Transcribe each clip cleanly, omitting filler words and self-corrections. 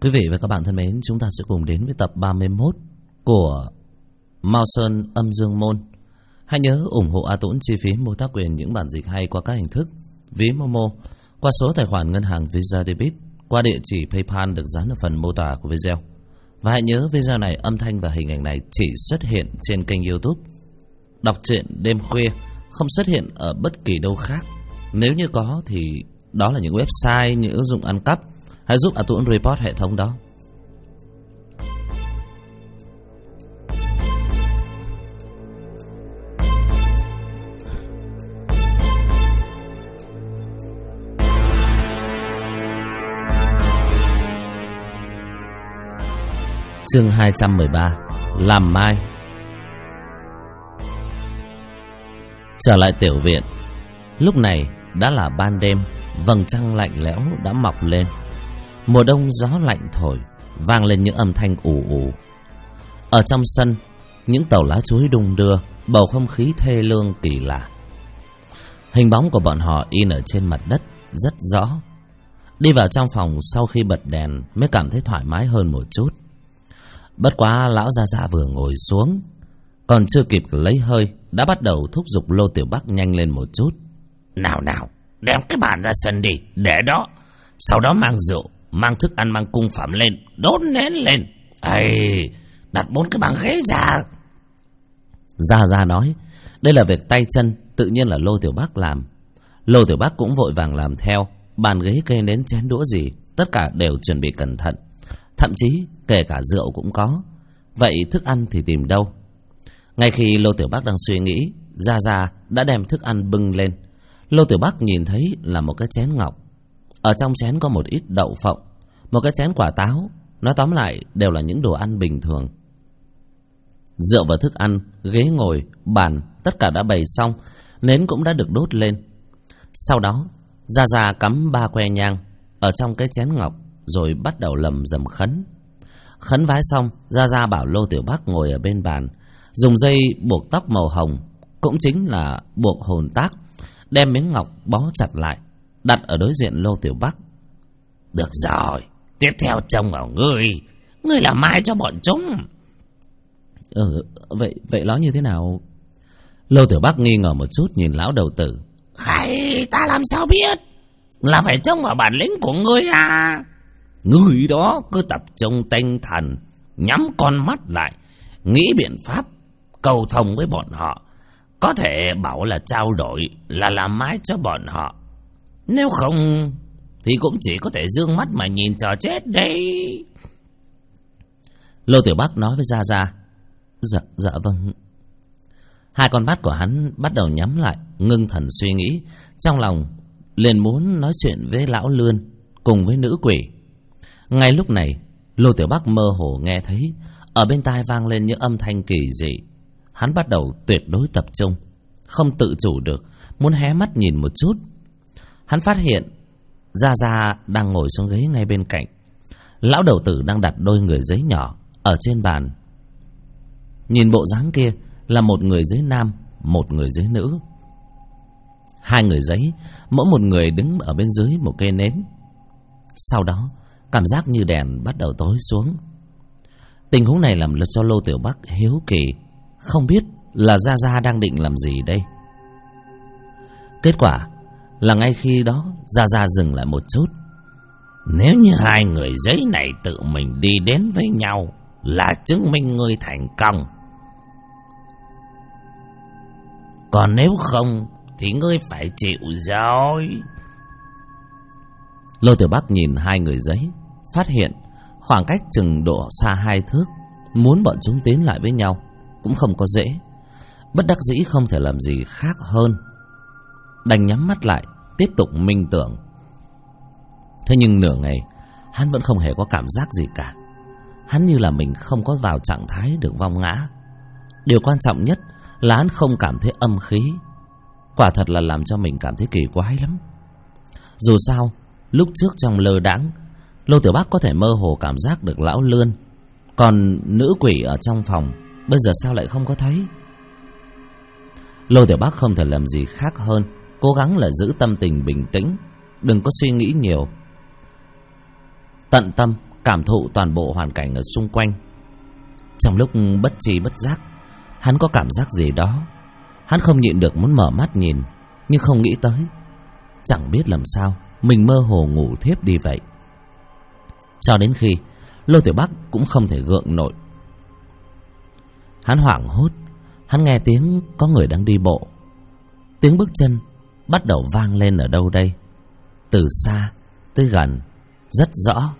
Quý vị và các bạn thân mến, chúng ta sẽ cùng đến với tập 31 của Mao Sơn Âm Dương Môn. Hãy nhớ ủng hộ A Tũng chi phí mua tác quyền những bản dịch hay qua các hình thức ví Momo, qua số tài khoản ngân hàng Visa Debit, qua địa chỉ PayPal được dán ở phần mô tả của video. Và hãy nhớ video này âm thanh và hình ảnh này chỉ xuất hiện trên kênh YouTube Đọc truyện đêm khuya, không xuất hiện ở bất kỳ đâu khác. Nếu như có thì đó là những website, những ứng dụng ăn cắp. Hãy giúp A Tũng report hệ thống đó. Chương 213: Làm mai. Trở lại tiểu viện. Lúc này đã là ban đêm, vầng trăng lạnh lẽo đã mọc lên. Mùa đông gió lạnh thổi, vang lên những âm thanh ù ù. Ở trong sân, những tàu lá chuối đung đưa, bầu không khí thê lương kỳ lạ. Hình bóng của bọn họ in ở trên mặt đất rất rõ. Đi vào trong phòng sau khi bật đèn mới cảm thấy thoải mái hơn một chút. Bất quá lão Gia Gia vừa ngồi xuống, còn chưa kịp lấy hơi đã bắt đầu thúc giục Lô Tiểu Bắc nhanh lên một chút. Nào, đem cái bàn ra sân đi, để đó. Sau đó mang rượu, mang thức ăn, mang cung phẩm lên, đốt nến lên. Đặt 4 cái băng ghế ra. Gia Gia nói, đây là việc tay chân, tự nhiên là Lô Tiểu Bắc làm. Lô Tiểu Bắc cũng vội vàng làm theo. Bàn ghế, cây nến, chén đũa gì, tất cả đều chuẩn bị cẩn thận. Thậm chí kể cả rượu cũng có. Vậy thức ăn thì tìm đâu? Ngay khi Lô Tiểu Bắc đang suy nghĩ, Gia Gia đã đem thức ăn bưng lên. Lô Tiểu Bắc nhìn thấy là một cái chén ngọc. Ở trong chén có một ít đậu phộng, một cái chén quả táo. Nói tóm lại đều là những đồ ăn bình thường. Rượu và thức ăn, ghế ngồi, bàn, tất cả đã bày xong. Nến cũng đã được đốt lên. Sau đó Gia Gia cắm 3 que nhang ở trong cái chén ngọc, rồi bắt đầu lầm rầm khấn. Khấn vái xong, Gia Gia bảo Lô Tiểu Bắc ngồi ở bên bàn, dùng dây buộc tóc màu hồng, cũng chính là buộc hồn tác, đem miếng ngọc bó chặt lại, đặt ở đối diện Lô Tiểu Bắc. Được rồi, tiếp theo trông vào ngươi làm mai cho bọn chúng. Vậy nó như thế nào? Lô Tiểu Bắc nghi ngờ một chút nhìn lão đầu tử. Ta làm sao biết? Là phải trông vào bản lĩnh của ngươi à? Ngươi đó cứ tập trung tinh thần, nhắm con mắt lại, nghĩ biện pháp cầu thông với bọn họ. Có thể bảo là trao đổi, là làm mái cho bọn họ. Nếu không thì cũng chỉ có thể dương mắt mà nhìn trò chết đấy. Lô Tiểu Bắc nói với Gia Gia. Dạ vâng. Hai con mắt của hắn bắt đầu nhắm lại, ngưng thần suy nghĩ. Trong lòng liền muốn nói chuyện với lão Lươn cùng với nữ quỷ. Ngay lúc này, Lô Tiểu Bắc mơ hồ nghe thấy ở bên tai vang lên những âm thanh kỳ dị. Hắn bắt đầu tuyệt đối tập trung, không tự chủ được, muốn hé mắt nhìn một chút. Hắn phát hiện Gia Gia đang ngồi xuống ghế ngay bên cạnh. Lão đầu tử đang đặt đôi người giấy nhỏ ở trên bàn. Nhìn bộ dáng kia là một người giấy nam, một người giấy nữ. Hai người giấy, mỗi một người đứng ở bên dưới một cây nến. Sau đó cảm giác như đèn bắt đầu tối xuống. Tình huống này làm cho Lô Tiểu Bắc hiếu kỳ, không biết là Gia Gia đang định làm gì đây. Kết quả là ngay khi đó Gia Gia dừng lại một chút. Nếu như hai người giấy này tự mình đi đến với nhau là chứng minh ngươi thành công. Còn nếu không thì ngươi phải chịu rồi. Lô Tiểu Bắc nhìn hai người giấy, phát hiện khoảng cách chừng độ xa 2 thước. Muốn bọn chúng tiến lại với nhau cũng không có dễ. Bất đắc dĩ không thể làm gì khác hơn, đành nhắm mắt lại tiếp tục minh tưởng. Thế nhưng nửa ngày hắn vẫn không hề có cảm giác gì cả. Hắn như là mình không có vào trạng thái được vong ngã. Điều quan trọng nhất là hắn không cảm thấy âm khí. Quả thật là làm cho mình cảm thấy kỳ quái lắm. Dù sao lúc trước trong lơ đãng, Lô Tiểu Bắc có thể mơ hồ cảm giác được lão Lươn, còn nữ quỷ ở trong phòng bây giờ sao lại không có thấy. Lô Tiểu Bắc không thể làm gì khác hơn cố gắng là giữ tâm tình bình tĩnh, đừng có suy nghĩ nhiều, tận tâm cảm thụ toàn bộ hoàn cảnh ở xung quanh. Trong lúc bất tri bất giác, hắn có cảm giác gì đó. Hắn không nhịn được muốn mở mắt nhìn, nhưng không nghĩ tới. Chẳng biết làm sao mình mơ hồ ngủ thiếp đi vậy. Cho đến khi Lô Tiểu Bắc cũng không thể gượng nổi. Hắn hoảng hốt. Hắn nghe tiếng có người đang đi bộ. Tiếng bước chân bắt đầu vang lên ở đâu đây, từ xa tới gần, rất rõ.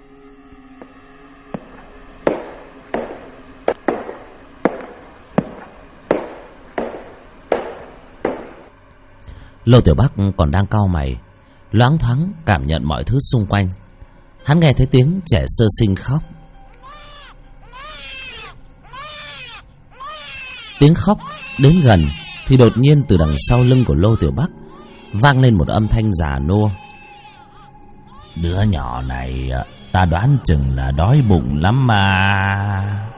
Lô Tiểu Bắc còn đang cau mày, loáng thoáng cảm nhận mọi thứ xung quanh. Hắn nghe thấy tiếng trẻ sơ sinh khóc. Tiếng khóc đến gần thì đột nhiên từ đằng sau lưng của Lô Tiểu Bắc vang lên một âm thanh già nua. Đứa nhỏ này ta đoán chừng là đói bụng lắm mà.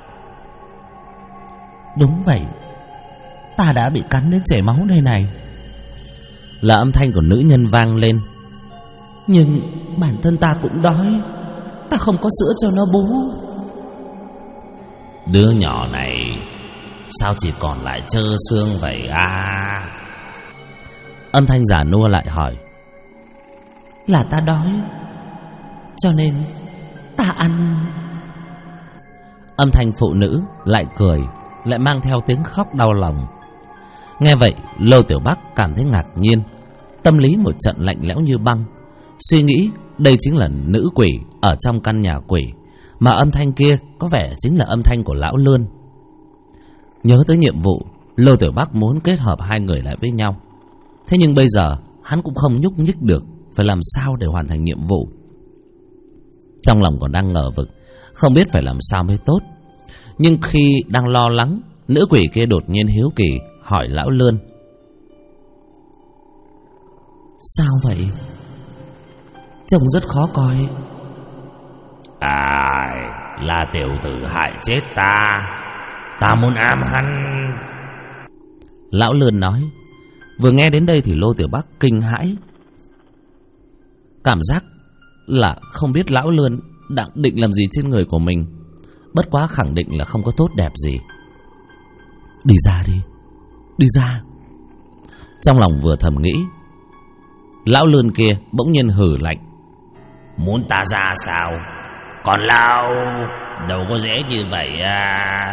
Đúng vậy, ta đã bị cắn đến chảy máu đây này. Là âm thanh của nữ nhân vang lên. Nhưng bản thân ta cũng đói, ta không có sữa cho nó bú. Đứa nhỏ này sao chỉ còn lại trơ xương vậy à? Âm thanh già nua lại hỏi. Là ta đói, cho nên ta ăn. Âm thanh phụ nữ lại cười, lại mang theo tiếng khóc đau lòng. Nghe vậy Lô Tiểu Bắc cảm thấy ngạc nhiên, tâm lý một trận lạnh lẽo như băng. Suy nghĩ đây chính là nữ quỷ ở trong căn nhà quỷ, mà âm thanh kia có vẻ chính là âm thanh của lão Lươn. Nhớ tới nhiệm vụ, Lô Tiểu Bắc muốn kết hợp hai người lại với nhau. Thế nhưng bây giờ hắn cũng không nhúc nhích được, phải làm sao để hoàn thành nhiệm vụ. Trong lòng còn đang ngờ vực, không biết phải làm sao mới tốt. Nhưng khi đang lo lắng, nữ quỷ kia đột nhiên hiếu kỳ hỏi lão Lươn. Sao vậy? Trông rất khó coi. Là tiểu tử hại chết ta, ta muốn ám hắn. Lão Lươn nói. Vừa nghe đến đây thì Lô Tiểu Bắc kinh hãi. Cảm giác là không biết lão Lươn đang định làm gì trên người của mình. Bất quá khẳng định là không có tốt đẹp gì. Đi ra đi, đi ra. Trong lòng vừa thầm nghĩ, lão Lươn kia bỗng nhiên hử lạnh. Muốn ta ra sao? Còn lão đâu có dễ như vậy à.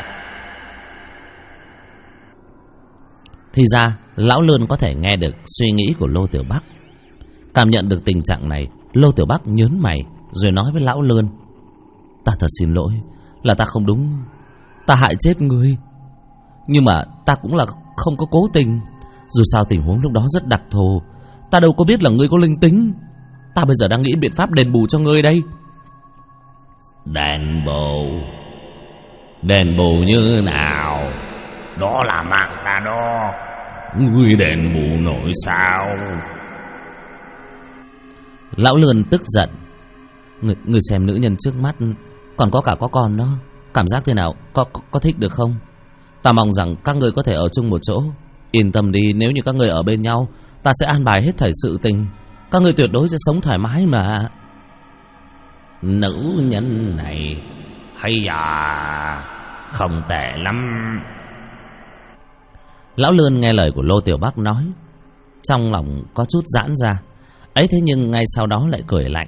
Thì ra lão Lươn có thể nghe được suy nghĩ của Lô Tiểu Bắc. Cảm nhận được tình trạng này, Lô Tiểu Bắc nhớn mày rồi nói với lão Lươn. Ta thật xin lỗi, là ta không đúng, ta hại chết ngươi. Nhưng mà ta cũng là không có cố tình. Dù sao tình huống lúc đó rất đặc thù, ta đâu có biết là ngươi có linh tính. Ta bây giờ đang nghĩ biện pháp đền bù cho ngươi đây. Đền bù? Đền bù như nào? Đó là mạng ta đó, ngươi đền bù nổi sao? Lão Lươn tức giận. Ngươi xem nữ nhân trước mắt, còn có cả có con đó, cảm giác thế nào? Có thích được không? Ta mong rằng các người có thể ở chung một chỗ. Yên tâm đi, nếu như các người ở bên nhau, ta sẽ an bài hết thảy sự tình. Các người tuyệt đối sẽ sống thoải mái mà. Nữ nhân này hay à, không tệ lắm. Lão Lươn nghe lời của Lô Tiểu Bắc nói, trong lòng có chút giãn ra. Ấy thế nhưng ngay sau đó lại cười lạnh.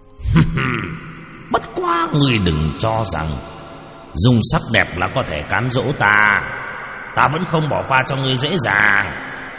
Bất quá ngươi đừng cho rằng dùng sắc đẹp là có thể cám dỗ ta. Ta vẫn không bỏ qua cho ngươi dễ dàng.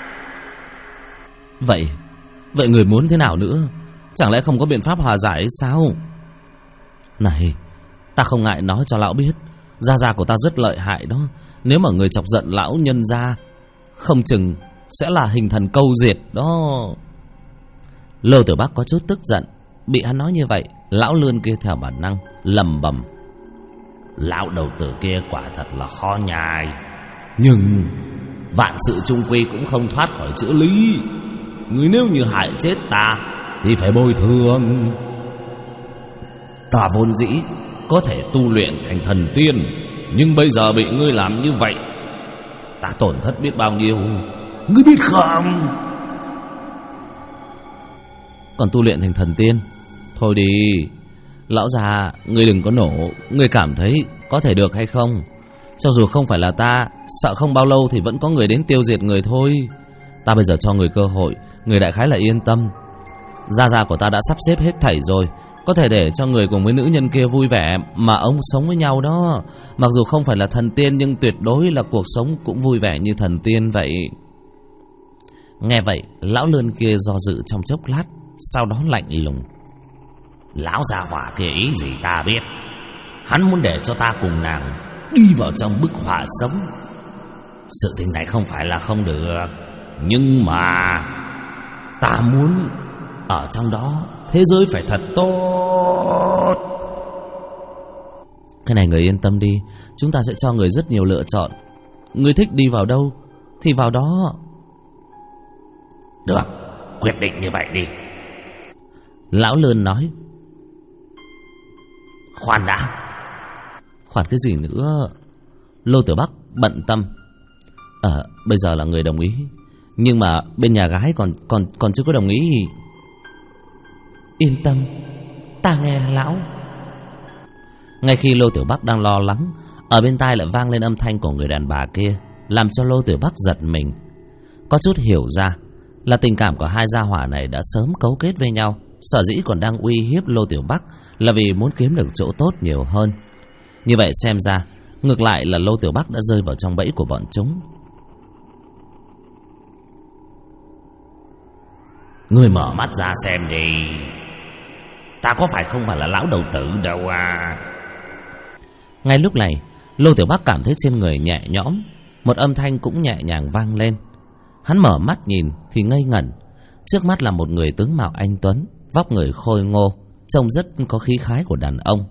Vậy người muốn thế nào nữa? Chẳng lẽ không có biện pháp hòa giải sao? Này, ta không ngại nói cho lão biết, gia gia của ta rất lợi hại đó. Nếu mà người chọc giận lão nhân gia, không chừng sẽ là hình thần câu diệt đó. Lô Tiểu Bắc có chút tức giận. Bị hắn nói như vậy, lão Lươn kia theo bản năng lẩm bẩm. Lão đầu tử kia quả thật là khó nhai, nhưng vạn sự chung quy cũng không thoát khỏi chữ lý. Ngươi nếu như hại chết ta thì phải bồi thường. Ta vốn dĩ có thể tu luyện thành thần tiên, nhưng bây giờ bị ngươi làm như vậy, ta tổn thất biết bao nhiêu, ngươi biết không? Còn tu luyện thành thần tiên, thôi đi, Lão già, người đừng có nổ. Người cảm thấy có thể được hay không? Cho dù không phải là ta, sợ không bao lâu thì vẫn có người đến tiêu diệt người thôi. Ta bây giờ cho người cơ hội, người đại khái là yên tâm. Gia của ta đã sắp xếp hết thảy rồi, có thể để cho người cùng với nữ nhân kia vui vẻ mà ông sống với nhau đó. Mặc dù không phải là thần tiên, nhưng tuyệt đối là cuộc sống cũng vui vẻ như thần tiên vậy. Nghe vậy, lão lươn kia do dự trong chốc lát, sau đó lạnh lùng. Lão gia hỏa kia ý gì ta biết. Hắn muốn để cho ta cùng nàng đi vào trong bức họa sống. Sự tình này không phải là không được, nhưng mà ta muốn ở trong đó thế giới phải thật tốt. Cái này người yên tâm đi, chúng ta sẽ cho người rất nhiều lựa chọn. Người thích đi vào đâu thì vào đó. Được, quyết định như vậy đi. Lão lươn nói. Khoan đã. Khoan cái gì nữa? Lô Tiểu Bắc bận tâm. Bây giờ là người đồng ý, nhưng mà bên nhà gái còn chưa có đồng ý. Yên tâm, ta nghe lão. Ngay khi Lô Tiểu Bắc đang lo lắng, ở bên tai lại vang lên âm thanh của người đàn bà kia, làm cho Lô Tiểu Bắc giật mình. Có chút hiểu ra là tình cảm của hai gia hỏa này đã sớm cấu kết với nhau. Sở dĩ còn đang uy hiếp Lô Tiểu Bắc là vì muốn kiếm được chỗ tốt nhiều hơn. Như vậy xem ra, ngược lại là Lô Tiểu Bắc đã rơi vào trong bẫy của bọn chúng. Ngươi mở mắt ra xem đi. Ta có phải không phải là lão đầu tử đâu à. Ngay lúc này, Lô Tiểu Bắc cảm thấy trên người nhẹ nhõm. Một âm thanh cũng nhẹ nhàng vang lên. Hắn mở mắt nhìn thì ngây ngẩn. Trước mắt là một người tướng mạo anh tuấn, vóc người khôi ngô, trông rất có khí khái của đàn ông.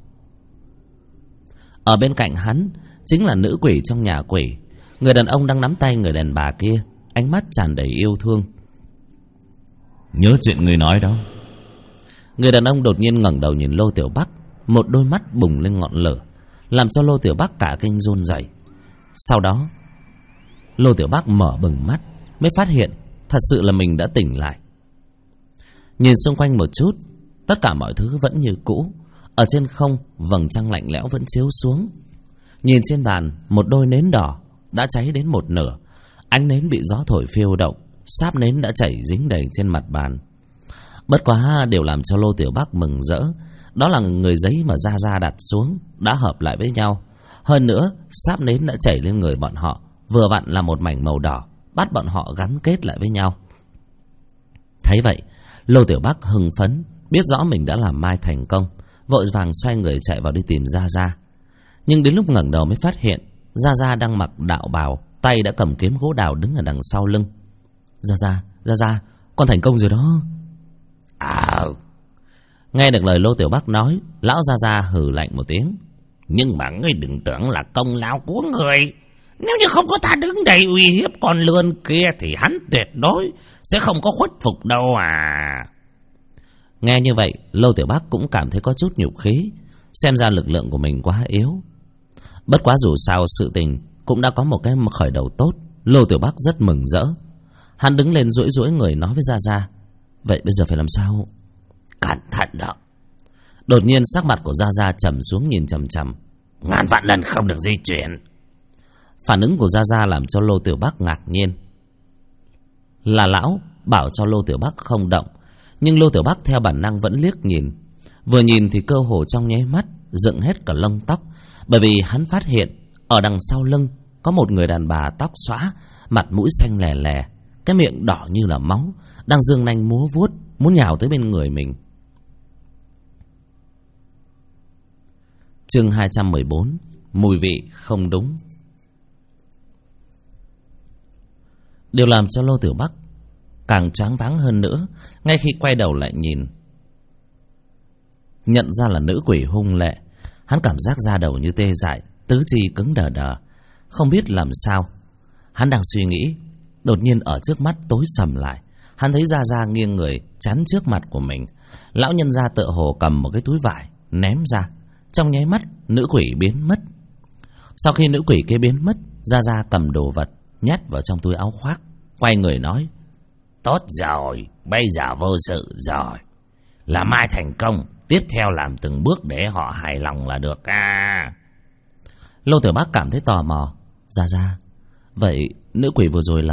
Ở bên cạnh hắn chính là nữ quỷ trong nhà quỷ. Người đàn ông đang nắm tay người đàn bà kia, ánh mắt tràn đầy yêu thương. Nhớ chuyện người nói đó. Người đàn ông đột nhiên ngẩng đầu nhìn Lô Tiểu Bắc, một đôi mắt bùng lên ngọn lửa, làm cho Lô Tiểu Bắc cả kinh run rẩy. Sau đó, Lô Tiểu Bắc mở bừng mắt, mới phát hiện thật sự là mình đã tỉnh lại. Nhìn xung quanh một chút, tất cả mọi thứ vẫn như cũ. Ở trên không, vầng trăng lạnh lẽo vẫn chiếu xuống. Nhìn trên bàn, một đôi nến đỏ đã cháy đến một nửa. Ánh nến bị gió thổi phiêu động, sáp nến đã chảy dính đầy trên mặt bàn. Bất quá điều làm cho Lô Tiểu Bắc mừng rỡ, đó là người giấy mà Gia đặt xuống đã hợp lại với nhau. Hơn nữa, sáp nến đã chảy lên người bọn họ, vừa vặn là một mảnh màu đỏ, bắt bọn họ gắn kết lại với nhau. Thấy vậy, Lô Tiểu Bắc hưng phấn, biết rõ mình đã làm mai thành công, vội vàng xoay người chạy vào đi tìm Gia. Nhưng đến lúc ngẩng đầu mới phát hiện Gia đang mặc đạo bào, tay đã cầm kiếm gỗ đào đứng ở đằng sau lưng. Gia, con thành công rồi đó. Nghe được lời Lô Tiểu Bắc nói, lão Gia hừ lạnh một tiếng. Nhưng mà ngươi đừng tưởng là công lao của ngươi. Nếu như không có ta đứng đây uy hiếp con lươn kia thì hắn tuyệt đối sẽ không có khuất phục đâu à. Nghe như vậy, Lô Tiểu Bắc cũng cảm thấy có chút nhục khí, xem ra lực lượng của mình quá yếu. Bất quá dù sao sự tình cũng đã có một cái khởi đầu tốt. Lô Tiểu Bắc rất mừng rỡ. Hắn đứng lên duỗi duỗi người nói với Gia. Vậy bây giờ phải làm sao? Cẩn thận đó. Đột nhiên sắc mặt của Gia trầm xuống nhìn chằm chằm. Ngàn vạn lần không được di chuyển. Phản ứng của Gia làm cho Lô Tiểu Bắc ngạc nhiên. Là lão bảo cho Lô Tiểu Bắc không động, nhưng Lô Tiểu Bắc theo bản năng vẫn liếc nhìn. Vừa nhìn thì cơ hồ trong nháy mắt dựng hết cả lông tóc, bởi vì hắn phát hiện ở đằng sau lưng có một người đàn bà tóc xõa, mặt mũi xanh lè lè, cái miệng đỏ như là máu, đang giương nanh múa vuốt, muốn nhào tới bên người mình. Chương 214. Mùi vị không đúng. Điều làm cho Lô Tiểu Bắc càng choáng váng hơn nữa, ngay khi quay đầu lại nhìn, nhận ra là nữ quỷ hung lệ. Hắn cảm giác da đầu như tê dại, tứ chi cứng đờ đờ, không biết làm sao. Hắn đang suy nghĩ, đột nhiên ở trước mắt tối sầm lại. Hắn thấy Gia nghiêng người chắn trước mặt của mình. Lão nhân gia tựa hồ cầm một cái túi vải ném ra. Trong nháy mắt, nữ quỷ biến mất. Sau khi nữ quỷ kia biến mất, Gia cầm đồ vật nhét vào trong túi áo khoác, quay người nói: Tốt rồi, bây giờ vô sự rồi. Là mai thành công, Tiếp theo làm từng bước để họ hài lòng là được à. Lô Tiểu Bắc cảm thấy tò mò. Dạ, vậy nữ quỷ vừa rồi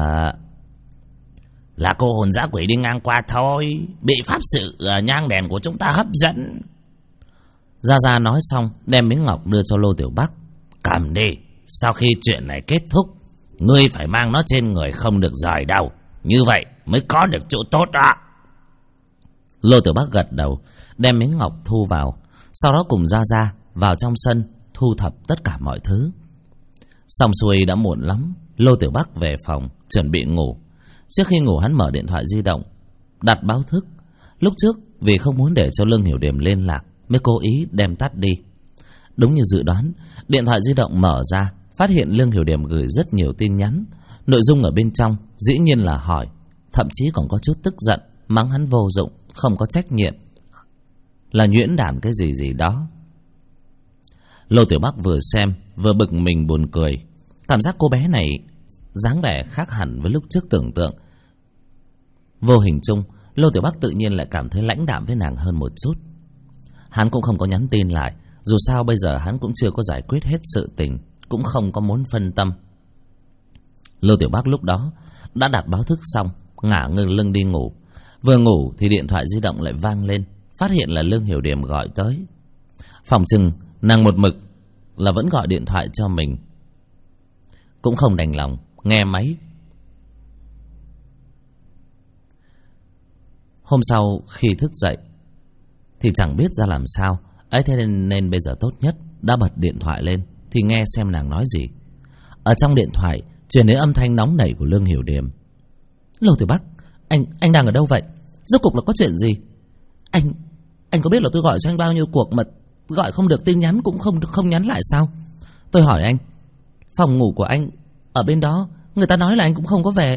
là cô hồn dã quỷ đi ngang qua thôi, bị pháp sự nhang đèn của chúng ta hấp dẫn. Gia nói xong đem miếng ngọc đưa cho Lô Tiểu Bắc. Cầm đi, sau khi chuyện này kết thúc, ngươi phải mang nó trên người không được rời đâu, như vậy mới có được chỗ tốt đó. Lô Tiểu Bắc gật đầu, đem miếng ngọc thu vào, sau đó cùng Gia vào trong sân thu thập tất cả mọi thứ. Xong xuôi đã muộn lắm, Lô Tiểu Bắc về phòng chuẩn bị ngủ. Trước khi ngủ hắn mở điện thoại di động, đặt báo thức. Lúc trước vì không muốn để cho Lương Hiểu Điềm liên lạc mới cố ý đem tắt đi. Đúng như dự đoán, điện thoại di động mở ra, phát hiện Lương Hiểu Điềm gửi rất nhiều tin nhắn. Nội dung ở bên trong dĩ nhiên là hỏi, thậm chí còn có chút tức giận, mắng hắn vô dụng, không có trách nhiệm, là nhuyễn đản cái gì đó. Lô Tiểu Bắc vừa xem vừa bực mình buồn cười. Cảm giác cô bé này dáng vẻ khác hẳn với lúc trước tưởng tượng. Vô hình chung, Lô Tiểu Bắc tự nhiên lại cảm thấy lãnh đạm với nàng hơn một chút. Hắn cũng không có nhắn tin lại, dù sao bây giờ hắn cũng chưa có giải quyết hết sự tình, cũng không có muốn phân tâm. Lô Tiểu Bắc lúc đó đã đặt báo thức xong, ngả ngừng lưng đi ngủ. Vừa ngủ thì điện thoại di động lại vang lên, phát hiện là Lương Hiểu Điềm gọi tới. Phòng chừng nàng một mực là vẫn gọi điện thoại cho mình, cũng không đành lòng nghe máy. Hôm sau khi thức dậy thì chẳng biết ra làm sao ấy, thế nên bây giờ tốt nhất đã bật điện thoại lên thì nghe xem nàng nói gì. Ở trong điện thoại truyền đến âm thanh nóng nảy của Lương Hiểu Điềm. Lô Tiểu Bắc, anh đang ở đâu vậy? Rốt cục là có chuyện gì? Anh có biết là tôi gọi cho anh bao nhiêu cuộc mà gọi không được tin nhắn cũng không nhắn lại sao? Tôi hỏi anh, phòng ngủ của anh ở bên đó, người ta nói là anh cũng không có về.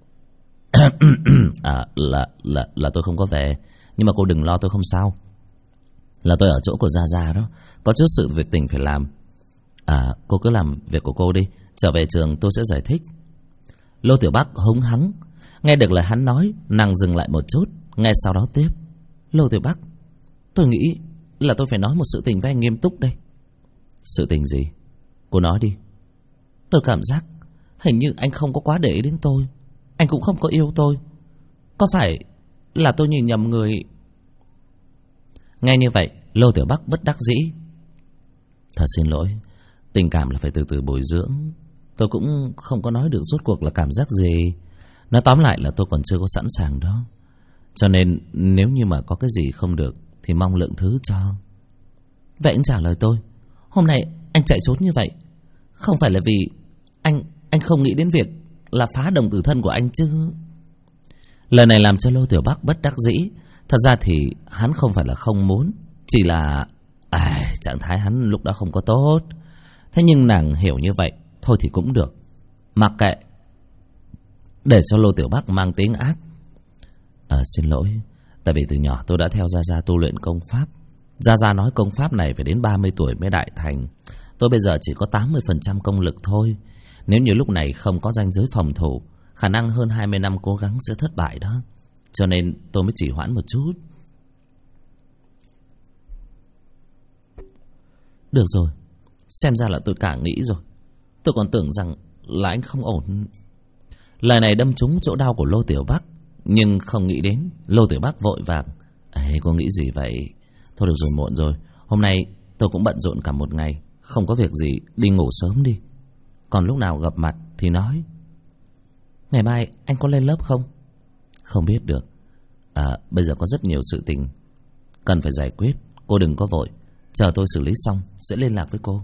Là tôi không có về, nhưng mà cô đừng lo, tôi không sao. Là tôi ở chỗ của Gia đó, có chút sự việc tình phải làm. Cô cứ làm việc của cô đi, trở về trường tôi sẽ giải thích. Lô Tiểu Bắc húng hắng. Nghe được lời hắn nói, nàng dừng lại một chút, ngay sau đó tiếp. Lô Tiểu Bắc, tôi nghĩ là tôi phải nói một sự tình với anh nghiêm túc đây. Sự tình gì? Cô nói đi. Tôi cảm giác hình như anh không có quá để ý đến tôi, anh cũng không có yêu tôi. Có phải là tôi nhìn nhầm người? Nghe như vậy, Lô Tiểu Bắc bất đắc dĩ. Thật xin lỗi, tình cảm là phải từ từ bồi dưỡng. Tôi cũng không có nói được rốt cuộc là cảm giác gì. Nói tóm lại là tôi còn chưa có sẵn sàng đó. Cho nên nếu như mà có cái gì không được thì mong lượng thứ cho. Vậy anh trả lời tôi, hôm nay anh chạy trốn như vậy không phải là vì anh không nghĩ đến việc là phá đồng tử thân của anh chứ? Lời này làm cho Lô Tiểu Bắc bất đắc dĩ. Thật ra thì hắn không phải là không muốn, chỉ là trạng thái hắn lúc đó không có tốt. Thế nhưng nàng hiểu như vậy, thôi thì cũng được, mặc kệ, để cho Lô Tiểu Bắc mang tiếng ác. Xin lỗi, tại vì từ nhỏ tôi đã theo Gia tu luyện công pháp. Gia nói công pháp này phải đến 30 tuổi mới đại thành. Tôi bây giờ chỉ có 80% công lực thôi. Nếu như lúc này không có ranh giới phòng thủ, khả năng hơn 20 năm cố gắng sẽ thất bại đó. Cho nên tôi mới chỉ hoãn một chút. Được rồi, xem ra là tôi cả nghĩ rồi. Tôi còn tưởng rằng là anh không ổn. Lời này đâm trúng chỗ đau của Lô Tiểu Bắc, nhưng không nghĩ đến. Lô Tiểu Bắc vội vàng. Cô nghĩ gì vậy? Thôi được rồi, muộn rồi. Hôm nay tôi cũng bận rộn cả một ngày, không có việc gì, đi ngủ sớm đi. Còn lúc nào gặp mặt thì nói. Ngày mai anh có lên lớp không? Không biết được. Bây giờ có rất nhiều sự tình cần phải giải quyết. Cô đừng có vội, chờ tôi xử lý xong sẽ liên lạc với cô.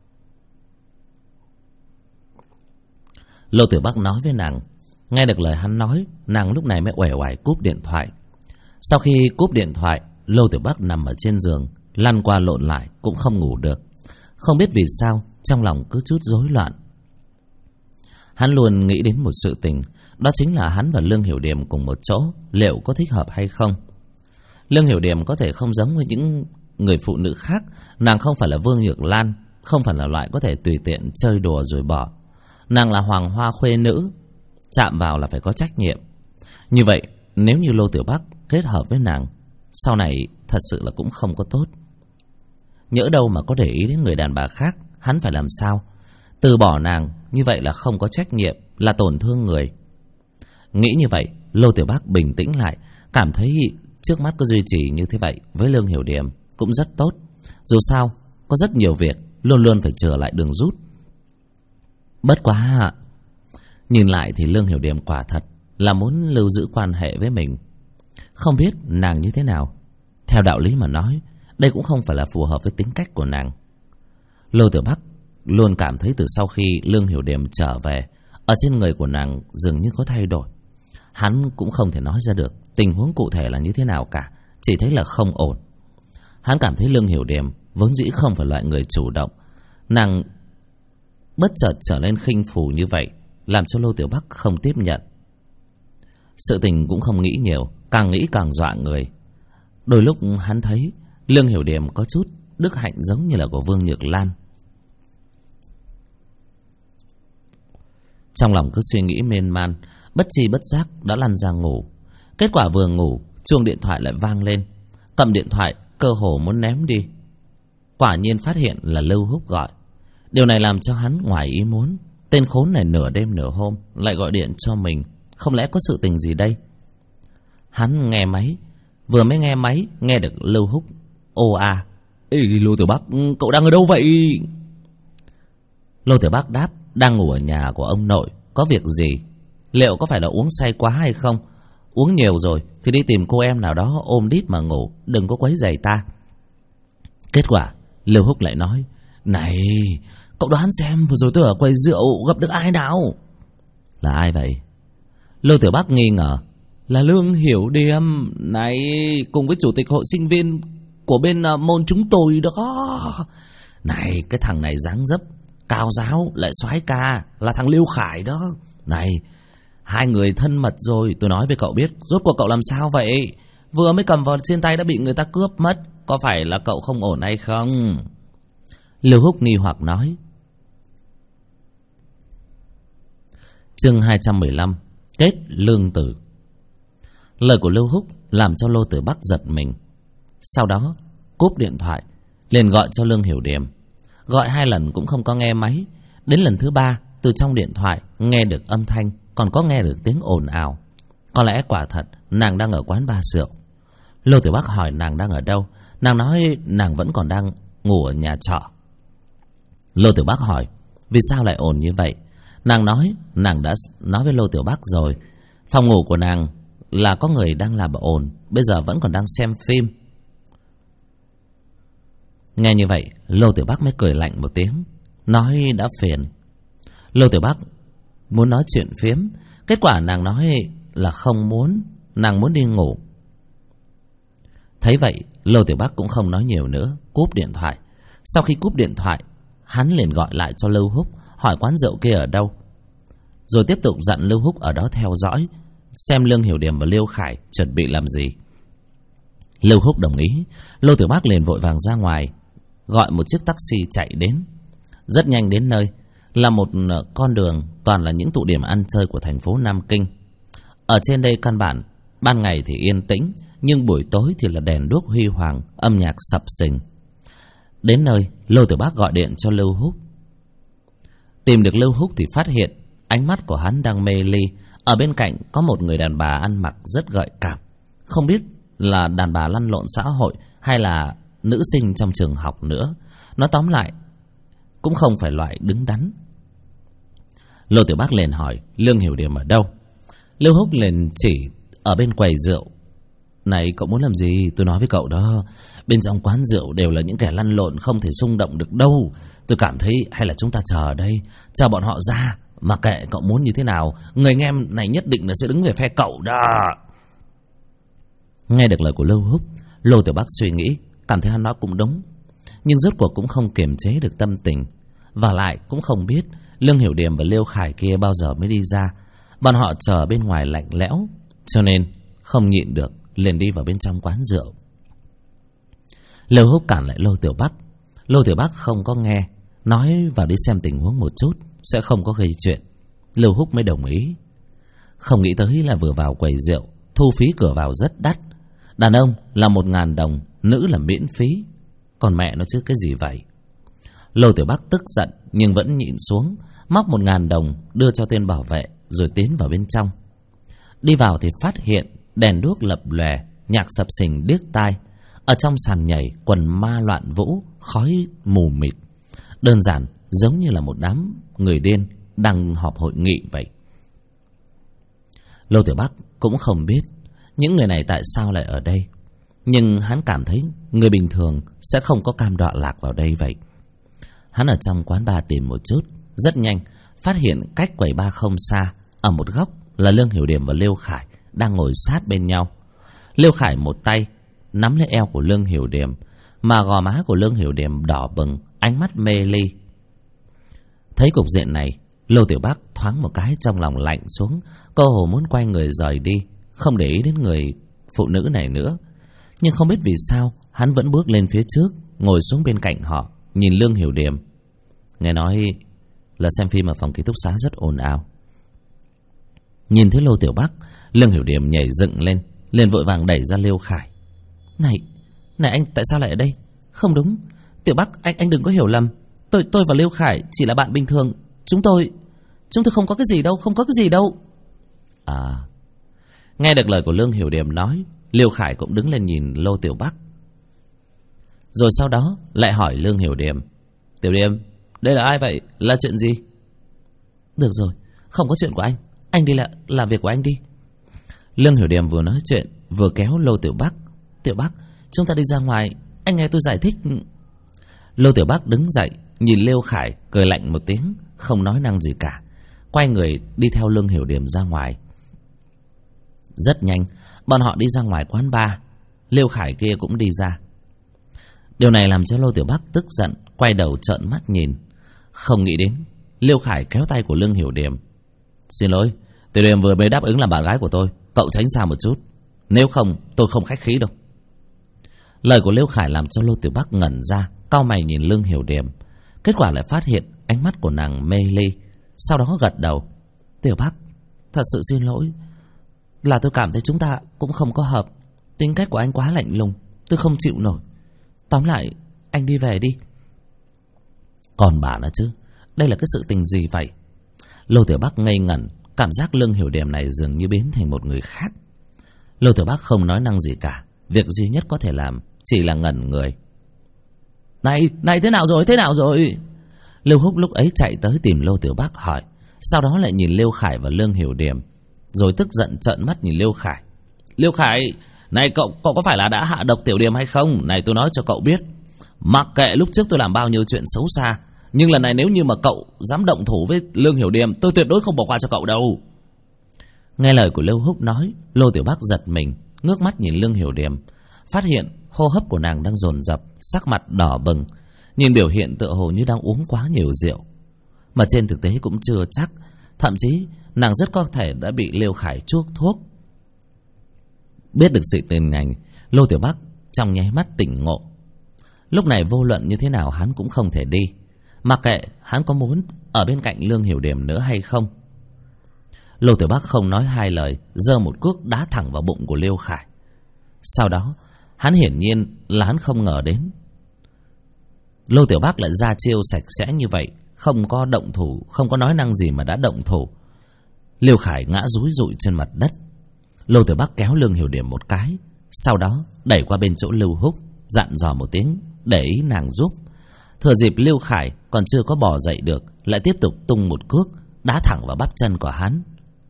Lô Tiểu Bắc nói với nàng. Nghe được lời hắn nói, nàng lúc này mới uể oải cúp điện thoại. Sau khi cúp điện thoại, Lô Tiểu Bắc nằm ở trên giường, lăn qua lộn lại cũng không ngủ được. Không biết vì sao trong lòng cứ chút rối loạn. Hắn luôn nghĩ đến một sự tình, đó chính là hắn và Lương Hiểu Điềm cùng một chỗ, liệu có thích hợp hay không. Lương Hiểu Điềm có thể không giống với những người phụ nữ khác. Nàng không phải là Vương Nhược Lan, không phải là loại có thể tùy tiện chơi đùa rồi bỏ. Nàng là hoàng hoa khuê nữ, chạm vào là phải có trách nhiệm. Như vậy nếu như Lô Tiểu Bắc kết hợp với nàng, sau này thật sự là cũng không có tốt. Nhỡ đâu mà có để ý đến người đàn bà khác, hắn phải làm sao? Từ bỏ nàng như vậy là không có trách nhiệm, là tổn thương người. Nghĩ như vậy, Lô Tiểu Bác bình tĩnh lại, cảm thấy trước mắt cứ duy trì như thế vậy với Lương Hiểu Điềm cũng rất tốt. Dù sao, có rất nhiều việc luôn luôn phải trở lại đường rút. Bất quá nhìn lại thì Lương Hiểu Điềm quả thật là muốn lưu giữ quan hệ với mình. Không biết nàng như thế nào. Theo đạo lý mà nói, đây cũng không phải là phù hợp với tính cách của nàng. Lô Tiểu Bắc luôn cảm thấy từ sau khi Lương Hiểu Điềm trở về, ở trên người của nàng dường như có thay đổi. Hắn cũng không thể nói ra được tình huống cụ thể là như thế nào cả, chỉ thấy là không ổn. Hắn cảm thấy Lương Hiểu Điềm vốn dĩ không phải loại người chủ động. Nàng bất chợt trở nên khinh phù như vậy, làm cho Lô Tiểu Bắc không tiếp nhận. Sự tình cũng không nghĩ nhiều, càng nghĩ càng dọa người. Đôi lúc hắn thấy Lương Hiểu Điềm có chút đức hạnh giống như là của Vương Nhược Lan. Trong lòng cứ suy nghĩ miên man, bất tri bất giác đã lăn ra ngủ. Kết quả vừa ngủ, chuông điện thoại lại vang lên. Cầm điện thoại cơ hồ muốn ném đi. Quả nhiên phát hiện là Lưu Húc gọi. Điều này làm cho hắn ngoài ý muốn. Tên khốn này nửa đêm nửa hôm lại gọi điện cho mình, không lẽ có sự tình gì đây? Hắn nghe máy, vừa mới nghe máy nghe được Lưu Húc ô à: "Ê Lô Tiểu Bắc, cậu đang ở đâu vậy?" Lô Tiểu Bắc đáp: "Đang ngủ ở nhà của ông nội, có việc gì? Liệu có phải là uống say quá hay không? Uống nhiều rồi thì đi tìm cô em nào đó ôm đít mà ngủ, đừng có quấy rầy ta." Kết quả Lưu Húc lại nói: "Này, cậu đoán xem vừa rồi tôi ở quầy rượu gặp được ai nào?" "Là ai vậy?" Lô Tiểu Bắc nghi ngờ: "Là Lương Hiểu Điềm này, cùng với chủ tịch hội sinh viên của bên môn chúng tôi đó. Này, cái thằng này dáng dấp cao ráo lại soái ca, là thằng Liêu Khải đó. Này, hai người thân mật rồi, tôi nói với cậu biết, rốt cuộc cậu làm sao vậy? Vừa mới cầm vào trên tay đã bị người ta cướp mất, có phải là cậu không ổn hay không?" Lưu Húc nghi hoặc nói. Chương 215: Kết lương tử. Lời của Lưu Húc làm cho Lô Tử Bắc giật mình. Sau đó cúp điện thoại, liền gọi cho Lương Hiểu Điềm. Gọi 2 lần cũng không có nghe máy. Đến lần thứ 3, từ trong điện thoại nghe được âm thanh, còn có nghe được tiếng ồn ào. Có lẽ quả thật nàng đang ở quán bar rượu. Lô Tử Bắc hỏi nàng đang ở đâu. Nàng nói nàng vẫn còn đang ngủ ở nhà trọ. Lô Tử Bắc hỏi vì sao lại ồn như vậy. Nàng nói nàng đã nói với Lô Tiểu Bắc rồi, phòng ngủ của nàng là có người đang làm ồn, bây giờ vẫn còn đang xem phim. Nghe như vậy, Lô Tiểu Bắc mới cười lạnh một tiếng, nói đã phiền. Lô Tiểu Bắc muốn nói chuyện phiếm, kết quả nàng nói là không muốn, nàng muốn đi ngủ. Thấy vậy, Lô Tiểu Bắc cũng không nói nhiều nữa, cúp điện thoại. Sau khi cúp điện thoại, hắn liền gọi lại cho Lưu Húc, hỏi quán rượu kia ở đâu, rồi tiếp tục dặn Lưu Húc ở đó theo dõi, xem Lương Hiểu Điềm và Liêu Khải chuẩn bị làm gì. Lưu Húc đồng ý. Lô Tiểu Bắc liền vội vàng ra ngoài, gọi một chiếc taxi chạy đến. Rất nhanh đến nơi, là một con đường toàn là những tụ điểm ăn chơi của thành phố Nam Kinh. Ở trên đây căn bản ban ngày thì yên tĩnh, nhưng buổi tối thì là đèn đuốc huy hoàng, âm nhạc sập sình. Đến nơi, Lô Tiểu Bắc gọi điện cho Lưu Húc. Tìm được Lưu Húc thì phát hiện ánh mắt của hắn đang mê ly. Ở bên cạnh có một người đàn bà ăn mặc rất gợi cảm, không biết là đàn bà lăn lộn xã hội hay là nữ sinh trong trường học nữa. Nói tóm lại cũng không phải loại đứng đắn. Lô Tiểu Bắc liền hỏi Lương Hiểu Điềm ở đâu. Lưu Húc liền chỉ ở bên quầy rượu. Này, cậu muốn làm gì? Tôi nói với cậu đó, bên trong quán rượu đều là những kẻ lăn lộn, không thể xung động được đâu. Tôi cảm thấy hay là chúng ta chờ ở đây, chờ bọn họ ra, mà kệ cậu muốn như thế nào, người anh em này nhất định là sẽ đứng về phe cậu đó. Nghe được lời của Lưu Húc, Lô Tiểu Bắc suy nghĩ, cảm thấy hắn nói cũng đúng, nhưng rốt cuộc cũng không kiềm chế được tâm tình. Và lại cũng không biết Lương Hiểu Điềm và Liêu Khải kia bao giờ mới đi ra. Bọn họ chờ bên ngoài lạnh lẽo, cho nên không nhịn được liền đi vào bên trong quán rượu. Lưu Húc cản lại Lô Tiểu Bắc. Lô Tiểu Bắc không có nghe, nói vào đi xem tình huống một chút, sẽ không có gây chuyện. Lưu Húc mới đồng ý. Không nghĩ tới là vừa vào quầy rượu, thu phí cửa vào rất đắt. Đàn ông là 1.000 đồng, nữ là miễn phí. Còn mẹ nó chứ cái gì vậy? Lô Tiểu Bắc tức giận nhưng vẫn nhịn xuống, móc 1.000 đồng đưa cho tên bảo vệ rồi tiến vào bên trong. Đi vào thì phát hiện đèn đuốc lập lòe, nhạc sập sình điếc tai. Ở trong sàn nhảy quần ma loạn vũ, khói mù mịt, đơn giản giống như là một đám người điên đang họp hội nghị vậy. Lô Tiểu Bắc cũng không biết những người này tại sao lại ở đây, nhưng hắn cảm thấy người bình thường sẽ không có cam đoạ lạc vào đây vậy. Hắn ở trong quán bar tìm một chút, rất nhanh phát hiện cách quầy bar không xa, ở một góc là Lương Hiểu Điểm và Liêu Khải đang ngồi sát bên nhau. Liêu Khải một tay nắm lấy eo của Lương Hiểu Điểm, mà gò má của Lương Hiểu Điểm đỏ bừng, ánh mắt mê ly. Thấy cục diện này, Lô Tiểu Bắc thoáng một cái trong lòng lạnh xuống, cơ hồ muốn quay người rời đi, không để ý đến người phụ nữ này nữa. Nhưng không biết vì sao hắn vẫn bước lên phía trước, ngồi xuống bên cạnh họ, nhìn Lương Hiểu Điểm. Nghe nói là xem phim ở phòng ký túc xá rất ồn ào. Nhìn thấy Lô Tiểu Bắc, Lương Hiểu Điểm nhảy dựng lên, liền vội vàng đẩy ra Liêu Khải. Này anh tại sao lại ở đây? Không đúng, Tiểu Bắc, anh đừng có hiểu lầm. Tôi và Liêu Khải chỉ là bạn bình thường. Chúng tôi không có cái gì đâu, không có cái gì đâu. À. Nghe được lời của Lương Hiểu Điểm nói, Liêu Khải cũng đứng lên nhìn Lô Tiểu Bắc. Rồi sau đó lại hỏi Lương Hiểu Điểm. Tiểu Điểm, đây là ai vậy? Là chuyện gì? Được rồi, không có chuyện của anh đi làm việc của anh đi. Lương Hiểu Điểm vừa nói chuyện vừa kéo Lô Tiểu Bắc. Tiểu Bắc, chúng ta đi ra ngoài, anh nghe tôi giải thích. Lô Tiểu Bắc đứng dậy, nhìn Liêu Khải, cười lạnh một tiếng, không nói năng gì cả, quay người đi theo Lương Hiểu Điểm ra ngoài. Rất nhanh, bọn họ đi ra ngoài quán bar. Liêu Khải kia cũng đi ra. Điều này làm cho Lô Tiểu Bắc tức giận, quay đầu trợn mắt nhìn. Không nghĩ đến Liêu Khải kéo tay của Lương Hiểu Điểm. Xin lỗi, Tiểu Điểm vừa mới đáp ứng làm bạn gái của tôi, cậu tránh xa một chút, nếu không tôi không khách khí đâu. Lời của Liêu Khải làm cho Lô Tiểu Bắc ngẩn ra, cau mày nhìn Lương Hiểu Điểm. Kết quả lại phát hiện ánh mắt của nàng mê ly, sau đó gật đầu. Tiểu Bắc, thật sự xin lỗi, là tôi cảm thấy chúng ta cũng không có hợp. Tính cách của anh quá lạnh lùng, tôi không chịu nổi. Tóm lại, anh đi về đi. Còn bà nữa chứ, đây là cái sự tình gì vậy? Lô Tiểu Bắc ngây ngẩn, cảm giác Lương Hiểu Điểm này dường như biến thành một người khác. Lô Tiểu Bắc không nói năng gì cả, việc duy nhất có thể làm chỉ là ngẩn người. Này thế nào rồi? Lưu Húc lúc ấy chạy tới tìm Lô Tiểu Bắc hỏi, sau đó lại nhìn Liêu Khải và Lương Hiểu Điểm, rồi tức giận trợn mắt nhìn Liêu Khải. Liêu Khải, này cậu có phải là đã hạ độc Tiểu Điểm hay không? Này tôi nói cho cậu biết, mặc kệ lúc trước tôi làm bao nhiêu chuyện xấu xa, nhưng lần này nếu như mà cậu dám động thủ với Lương Hiểu Điểm, tôi tuyệt đối không bỏ qua cho cậu đâu. Nghe lời của Lưu Húc nói, Lô Tiểu Bắc giật mình, ngước mắt nhìn Lương Hiểu Điểm, phát hiện hô hấp của nàng đang dồn dập, sắc mặt đỏ bừng, nhìn biểu hiện tựa hồ như đang uống quá nhiều rượu, mà trên thực tế cũng chưa chắc, thậm chí nàng rất có thể đã bị Liêu Khải chuốc thuốc. Biết được sự tình này, Lô Tiểu Bắc trong nháy mắt tỉnh ngộ. Lúc này vô luận như thế nào hắn cũng không thể đi, mặc kệ hắn có muốn ở bên cạnh Lương Hiểu Điểm nữa hay không. Lô Tiểu Bắc không nói hai lời, giơ một cước đá thẳng vào bụng của Liêu Khải. Sau đó hắn hiển nhiên là hắn không ngờ đến Lô Tiểu Bắc lại ra chiêu sạch sẽ như vậy, không có động thủ, không có nói năng gì mà đã động thủ. Liêu Khải ngã rúi rụi trên mặt đất. Lô Tiểu Bắc kéo Lương Hiểu Điểm một cái, sau đó đẩy qua bên chỗ Lưu Húc, dặn dò một tiếng để ý nàng giúp. Thừa dịp Liêu Khải còn chưa có bò dậy được, lại tiếp tục tung một cước đá thẳng vào bắp chân của hắn.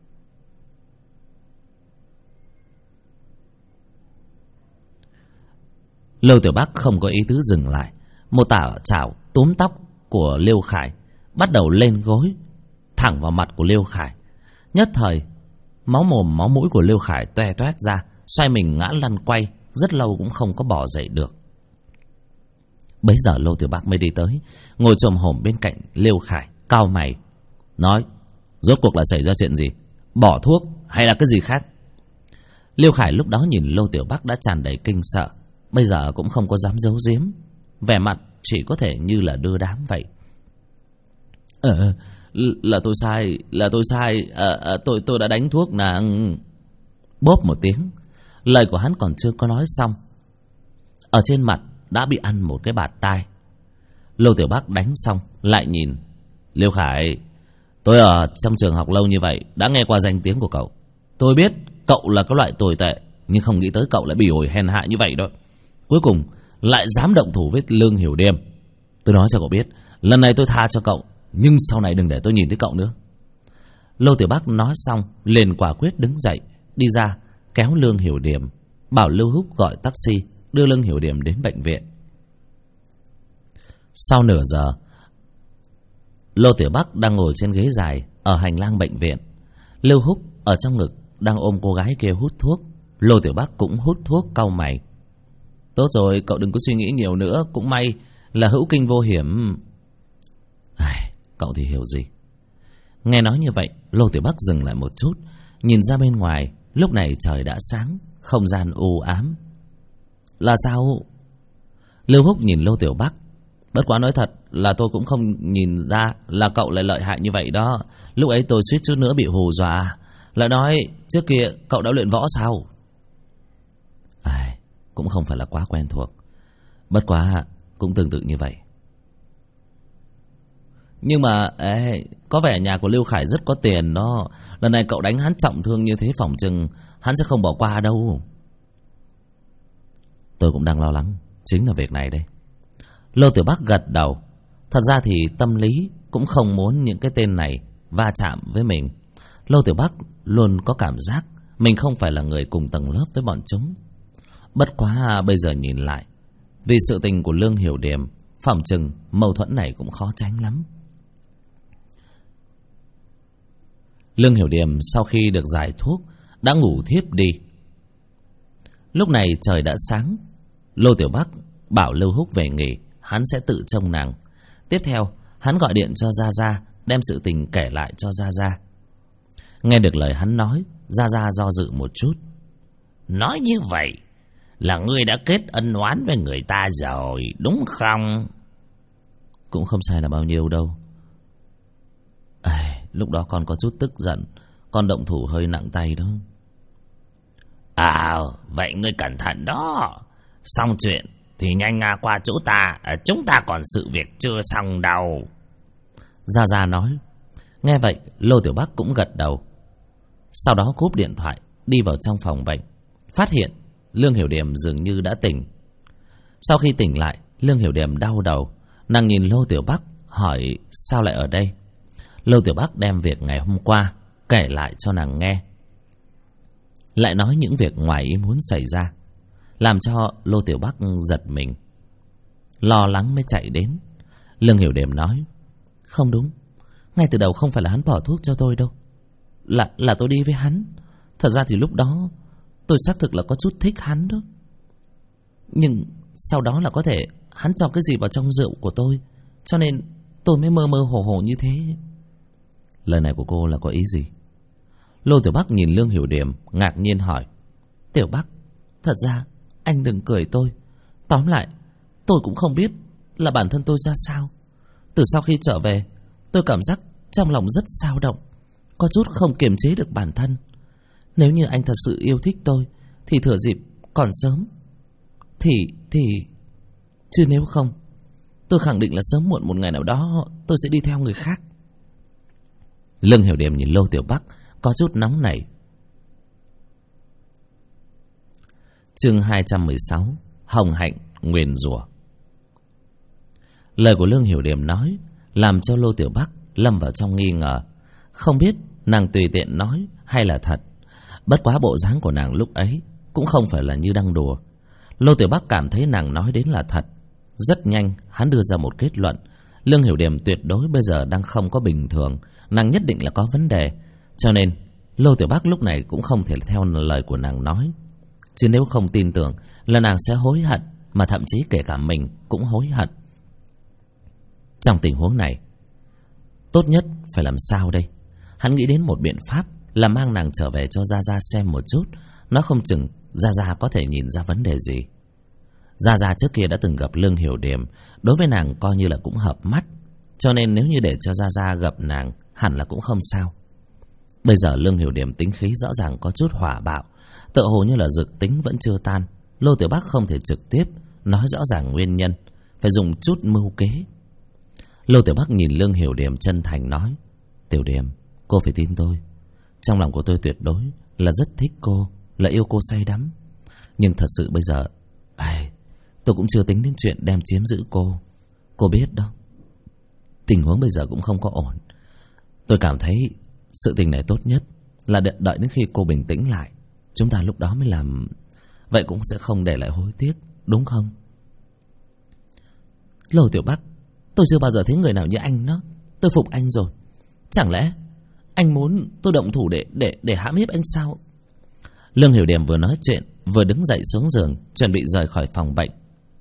Lô Tiểu Bắc không có ý tứ dừng lại, một tả chảo túm tóc của Liêu Khải, bắt đầu lên gối thẳng vào mặt của Liêu Khải. Nhất thời máu mồm máu mũi của Liêu Khải toe toét ra, xoay mình ngã lăn quay, rất lâu cũng không có bò dậy được. Bấy giờ Lô Tiểu Bắc mới đi tới, ngồi chồm hổm bên cạnh Liêu Khải, cau mày nói: rốt cuộc là xảy ra chuyện gì? Bỏ thuốc hay là cái gì khác? Liêu Khải lúc đó nhìn Lô Tiểu Bắc đã tràn đầy kinh sợ, bây giờ cũng không có dám giấu giếm, vẻ mặt chỉ có thể như là đưa đám vậy. Là tôi sai, tôi đã đánh thuốc nàng. Bốp một tiếng, lời của hắn còn chưa có nói xong, ở trên mặt đã bị ăn một cái bạt tai. Lô Tiểu Bắc đánh xong lại nhìn. Liêu Khải, tôi ở trong trường học lâu như vậy, đã nghe qua danh tiếng của cậu. Tôi biết cậu là cái loại tồi tệ, nhưng không nghĩ tới cậu lại bị ổi hèn hạ như vậy đó. Cuối cùng lại dám động thủ với Lương Hiểu Điềm. Tôi nói cho cậu biết, lần này tôi tha cho cậu, nhưng sau này đừng để tôi nhìn thấy cậu nữa. Lô Tiểu Bắc nói xong liền quả quyết đứng dậy, đi ra kéo Lương Hiểu Điềm, bảo Lưu Húc gọi taxi đưa Lương Hiểu Điềm đến bệnh viện. Sau nửa giờ, Lô Tiểu Bắc đang ngồi trên ghế dài ở hành lang bệnh viện. Lưu Húc ở trong ngực đang ôm cô gái kia hút thuốc. Lô Tiểu Bắc cũng hút thuốc cau mày. Tốt rồi, cậu đừng có suy nghĩ nhiều nữa, cũng may là hữu kinh vô hiểm. Cậu thì hiểu gì. Nghe nói như vậy, Lô Tiểu Bắc dừng lại một chút, nhìn ra bên ngoài. Lúc này trời đã sáng, không gian u ám. Là sao? Lưu Húc nhìn Lô Tiểu Bắc. Bất quá nói thật là tôi cũng không nhìn ra là cậu lại lợi hại như vậy đó. Lúc ấy tôi suýt chút nữa bị hù dọa. Lại nói trước kia cậu đã luyện võ sao? Cũng không phải là quá quen thuộc. Bất quá cũng tương tự như vậy. Nhưng mà có vẻ nhà của Lưu Khải rất có tiền đó. Lần này cậu đánh hắn trọng thương như thế, phỏng chừng hắn sẽ không bỏ qua đâu. Tôi cũng đang lo lắng chính là việc này đây. Lô Tiểu Bắc gật đầu. Thật ra thì tâm lý cũng không muốn những cái tên này va chạm với mình. Lô Tiểu Bắc luôn có cảm giác mình không phải là người cùng tầng lớp với bọn chúng. Bất quá bây giờ nhìn lại, vì sự tình của Lương Hiểu Điềm, phỏng chừng mâu thuẫn này cũng khó tránh lắm. Lương Hiểu Điềm sau khi được giải thuốc đã ngủ thiếp đi. Lúc này trời đã sáng. Lô Tiểu Bắc bảo Lưu Húc về nghỉ, hắn sẽ tự trông nàng. Tiếp theo hắn gọi điện cho Gia Gia, đem sự tình kể lại cho Gia Gia. Nghe được lời hắn nói, Gia Gia do dự một chút. Nói như vậy là ngươi đã kết ân oán với người ta rồi, đúng không? Cũng không sai là bao nhiêu đâu. Lúc đó con có chút tức giận, con động thủ hơi nặng tay đó. Vậy ngươi cẩn thận đó. Xong chuyện thì nhanh qua chỗ ta, chúng ta còn sự việc chưa xong đâu. Gia Gia nói. Nghe vậy Lô Tiểu Bắc cũng gật đầu. Sau đó cúp điện thoại, đi vào trong phòng bệnh, phát hiện Lương Hiểu Điềm dường như đã tỉnh. Sau khi tỉnh lại, Lương Hiểu Điềm đau đầu. Nàng nhìn Lô Tiểu Bắc hỏi sao lại ở đây. Lô Tiểu Bắc đem việc ngày hôm qua kể lại cho nàng nghe, lại nói những việc ngoài ý muốn xảy ra, làm cho Lô Tiểu Bắc giật mình, lo lắng mới chạy đến. Lương Hiểu Điềm nói. Không đúng, ngay từ đầu không phải là hắn bỏ thuốc cho tôi đâu, là tôi đi với hắn. Thật ra thì lúc đó tôi xác thực là có chút thích hắn đó, nhưng sau đó là có thể hắn cho cái gì vào trong rượu của tôi, cho nên tôi mới mơ mơ hồ hồ như thế. Lời này của cô là có ý gì? Lô Tiểu Bắc nhìn Lương Hiểu Điềm, ngạc nhiên hỏi. Tiểu Bắc, thật ra anh đừng cười tôi. Tóm lại, tôi cũng không biết là bản thân tôi ra sao. Từ sau khi trở về, tôi cảm giác trong lòng rất xao động, có chút không kiềm chế được bản thân. Nếu như anh thật sự yêu thích tôi thì thừa dịp còn sớm thì chứ nếu không, tôi khẳng định là sớm muộn một ngày nào đó tôi sẽ đi theo người khác. Lương Hiểu Điềm nhìn Lô Tiểu Bắc có chút nóng nảy. Chương 216, Hồng Hạnh nguyền rủa. Lời của Lương Hiểu Điềm nói làm cho Lô Tiểu Bắc lâm vào trong nghi ngờ, không biết nàng tùy tiện nói hay là thật. Bất quá bộ dáng của nàng lúc ấy cũng không phải là như đang đùa. Lô Tiểu Bắc cảm thấy nàng nói đến là thật. Rất nhanh hắn đưa ra một kết luận. Lương Hiểu Điềm tuyệt đối bây giờ đang không có bình thường, nàng nhất định là có vấn đề. Cho nên Lô Tiểu Bắc lúc này cũng không thể theo lời của nàng nói. Chứ nếu không tin tưởng là nàng sẽ hối hận, mà thậm chí kể cả mình cũng hối hận. Trong tình huống này, tốt nhất phải làm sao đây? Hắn nghĩ đến một biện pháp là mang nàng trở về cho Gia Gia xem một chút. Nó không chừng Gia Gia có thể nhìn ra vấn đề gì. Gia Gia trước kia đã từng gặp Lương Hiểu Điềm, đối với nàng coi như là cũng hợp mắt, cho nên nếu như để cho Gia Gia gặp nàng, hẳn là cũng không sao. Bây giờ Lương Hiểu Điềm tính khí rõ ràng có chút hỏa bạo, tựa hồ như là dực tính vẫn chưa tan. Lô Tiểu Bắc không thể trực tiếp nói rõ ràng nguyên nhân, phải dùng chút mưu kế. Lô Tiểu Bắc nhìn Lương Hiểu Điềm chân thành nói: Tiểu Điềm, cô phải tin tôi. Trong lòng của tôi tuyệt đối là rất thích cô, là yêu cô say đắm. Nhưng thật sự bây giờ tôi cũng chưa tính đến chuyện đem chiếm giữ cô. Cô biết đó, tình huống bây giờ cũng không có ổn. Tôi cảm thấy sự tình này tốt nhất là đợi đến khi cô bình tĩnh lại, chúng ta lúc đó mới làm. Vậy cũng sẽ không để lại hối tiếc, đúng không? Lô Tiểu Bắc, tôi chưa bao giờ thấy người nào như anh đó. Tôi phục anh rồi. Chẳng lẽ anh muốn tôi động thủ để hãm hiếp anh sao? Lương Hiểu Điềm vừa nói chuyện vừa đứng dậy xuống giường, chuẩn bị rời khỏi phòng bệnh.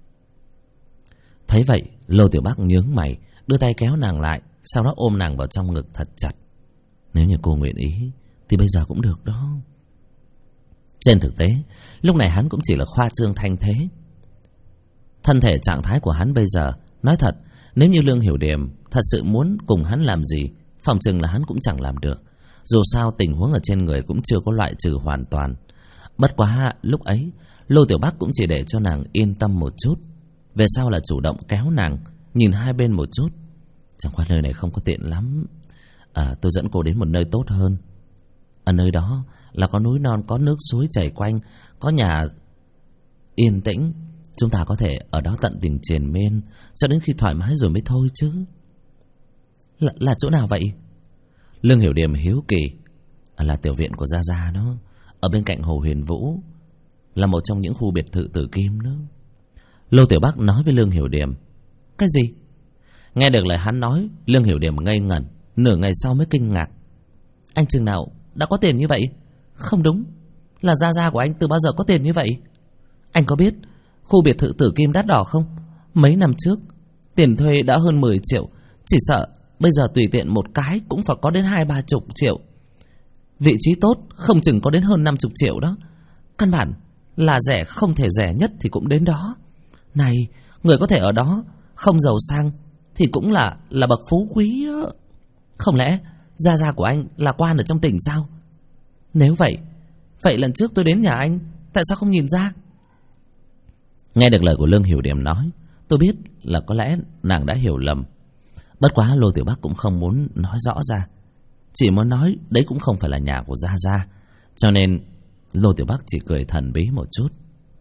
Thấy vậy, Lô Tiểu Bắc nhướng mày, đưa tay kéo nàng lại, sau đó ôm nàng vào trong ngực thật chặt. Nếu như cô nguyện ý thì bây giờ cũng được đó. Trên thực tế, lúc này hắn cũng chỉ là khoa trương thanh thế. Thân thể trạng thái của hắn bây giờ, nói thật, nếu như Lương Hiểu Điềm thật sự muốn cùng hắn làm gì, phòng chừng là hắn cũng chẳng làm được. Dù sao tình huống ở trên người cũng chưa có loại trừ hoàn toàn. Bất quá lúc ấy, Lô Tiểu Bắc cũng chỉ để cho nàng yên tâm một chút, về sau là chủ động kéo nàng nhìn hai bên một chút. Chẳng qua nơi này không có tiện lắm, tôi dẫn cô đến một nơi tốt hơn. Ở nơi đó là có núi non, có nước suối chảy quanh, có nhà yên tĩnh. Chúng ta có thể ở đó tận tình triền miên cho đến khi thoải mái rồi mới thôi chứ. Là chỗ nào vậy? Lương Hiểu Điềm hiếu kỳ. Là tiểu viện của Gia Gia đó, ở bên cạnh Hồ Huyền Vũ, là một trong những khu biệt thự Tử Kim đó. Lô Tiểu Bắc nói với Lương Hiểu Điềm. Cái gì? Nghe được lời hắn nói, Lương Hiểu Điềm ngây ngẩn, nửa ngày sau mới kinh ngạc. Anh chừng nào đã có tiền như vậy? Không đúng, là Gia Gia của anh từ bao giờ có tiền như vậy? Anh có biết khu biệt thự Tử Kim đắt đỏ không? Mấy năm trước tiền thuê đã hơn 10 triệu, chỉ sợ bây giờ tùy tiện một cái cũng phải có đến 20-30 triệu. Vị trí tốt không chừng có đến hơn 50 triệu đó. Căn bản là rẻ không thể rẻ nhất thì cũng đến đó. Này, người có thể ở đó không giàu sang thì cũng là bậc phú quý đó. Không lẽ Gia Gia của anh là quan ở trong tỉnh sao? Nếu vậy lần trước tôi đến nhà anh, tại sao không nhìn ra? Nghe được lời của Lương Hiểu Điềm nói, tôi biết là có lẽ nàng đã hiểu lầm. Bất quá Lô Tiểu Bắc cũng không muốn nói rõ ra, chỉ muốn nói đấy cũng không phải là nhà của Gia Gia. Cho nên Lô Tiểu Bắc chỉ cười thần bí một chút.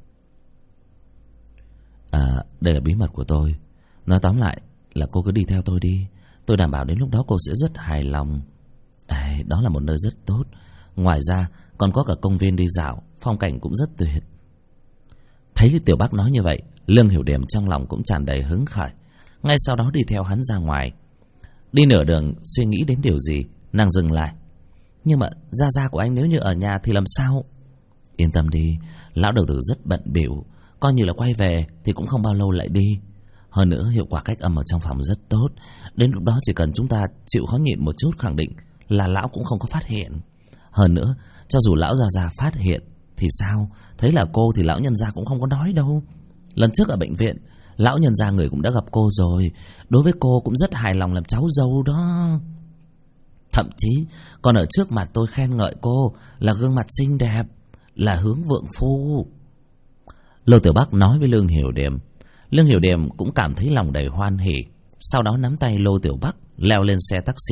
Đây là bí mật của tôi. Nói tóm lại là cô cứ đi theo tôi đi, tôi đảm bảo đến lúc đó cô sẽ rất hài lòng. Đó là một nơi rất tốt. Ngoài ra còn có cả công viên đi dạo, phong cảnh cũng rất tuyệt. Thấy Tiểu Bắc nói như vậy, Lương Hiểu Điềm trong lòng cũng tràn đầy hứng khởi, ngay sau đó đi theo hắn ra ngoài. Đi nửa đường suy nghĩ đến điều gì, nàng dừng lại. Nhưng mà Gia Gia của anh nếu như ở nhà thì làm sao? Yên tâm đi, lão đầu tử rất bận bịu, coi như là quay về thì cũng không bao lâu lại đi. Hơn nữa hiệu quả cách âm ở trong phòng rất tốt. Đến lúc đó chỉ cần chúng ta chịu khó nhịn một chút, khẳng định là lão cũng không có phát hiện. Hơn nữa, cho dù lão Gia Gia phát hiện thì sao? Thấy là cô thì lão nhân gia cũng không có nói đâu. Lần trước ở bệnh viện, lão nhân gia người cũng đã gặp cô rồi, đối với cô cũng rất hài lòng làm cháu dâu đó. Thậm chí còn ở trước mặt tôi khen ngợi cô là gương mặt xinh đẹp, là hướng vượng phu. Lô Tiểu Bắc nói với Lương Hiểu Điềm. Lương Hiểu Điềm cũng cảm thấy lòng đầy hoan hỉ, sau đó nắm tay Lô Tiểu Bắc leo lên xe taxi.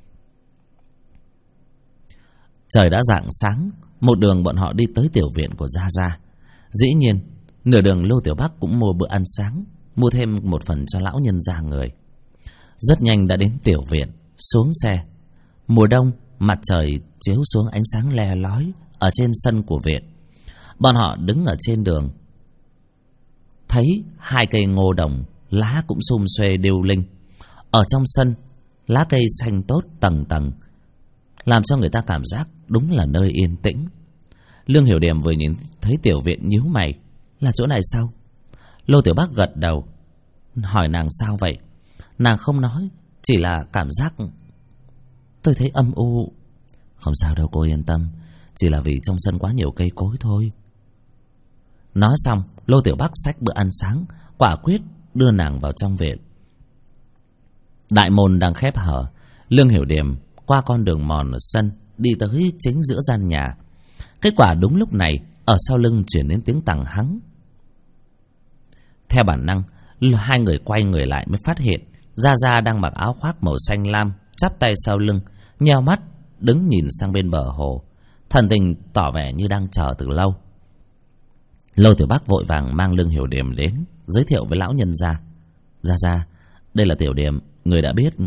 Trời đã rạng sáng, một đường bọn họ đi tới tiểu viện của Gia Gia. Dĩ nhiên nửa đường Lô Tiểu Bắc cũng mua bữa ăn sáng, mua thêm một phần cho lão nhân gia người. Rất nhanh đã đến tiểu viện, xuống xe. Mùa đông, mặt trời chiếu xuống ánh sáng le lói ở trên sân của viện. Bọn họ đứng ở trên đường, thấy hai cây ngô đồng, lá cũng sum xuê điêu linh. Ở trong sân, lá cây xanh tốt tầng tầng, làm cho người ta cảm giác đúng là nơi yên tĩnh. Lương Hiểu Điềm vừa nhìn thấy tiểu viện nhíu mày. Là chỗ này sao? Lô Tiểu Bắc gật đầu, hỏi nàng sao vậy. Nàng không nói, chỉ là cảm giác tôi thấy âm u. Không sao đâu cô yên tâm, chỉ là vì trong sân quá nhiều cây cối thôi. Nói xong, Lô Tiểu Bắc xách bữa ăn sáng, quả quyết đưa nàng vào trong viện. Đại môn đang khép hở, Lương Hiểu Điềm qua con đường mòn ở sân đi tới chính giữa gian nhà. Kết quả đúng lúc này, ở sau lưng chuyển đến tiếng tằng hắng. Theo bản năng, hai người quay người lại mới phát hiện Gia Gia đang mặc áo khoác màu xanh lam, chắp tay sau lưng, nheo mắt đứng nhìn sang bên bờ hồ, thần tình tỏ vẻ như đang chờ từ lâu. Lô Tiểu Bắc vội vàng mang Lương Hiểu Điềm đến, giới thiệu với lão nhân gia. Gia Gia, đây là Tiểu Điềm, người đã biết.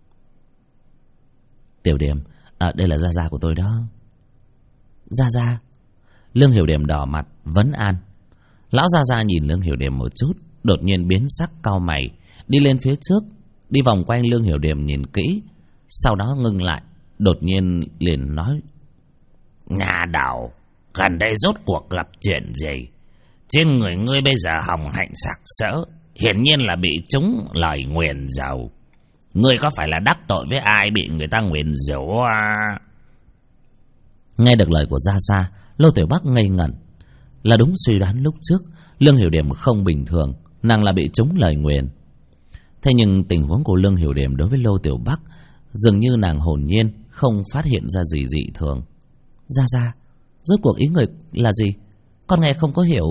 Tiểu Điềm, đây là Gia Gia của tôi đó. Gia Gia. Lương Hiểu Điềm đỏ mặt vấn an. Lão Gia Gia nhìn Lương Hiểu Điềm một chút, đột nhiên biến sắc, cau mày, đi lên phía trước, đi vòng quanh Lương Hiểu Điềm nhìn kỹ, sau đó ngưng lại, đột nhiên liền nói: Nhà đầu, gần đây rốt cuộc gặp chuyện gì? Trên người ngươi bây giờ hồng hạnh sặc sỡ, hiển nhiên là bị trúng lời nguyền rủa. Ngươi có phải là đắc tội với ai bị người ta nguyền rủa à? Nghe được lời của Gia Gia, Lô Tiểu Bắc ngây ngẩn. Là đúng suy đoán lúc trước, Lương Hiểu Điềm không bình thường, nàng là bị trúng lời nguyền. Thế nhưng tình huống của Lương Hiểu Điềm đối với Lô Tiểu Bắc dường như nàng hồn nhiên, không phát hiện ra gì dị thường. Gia Gia, rốt cuộc ý người là gì? Con nghe không có hiểu.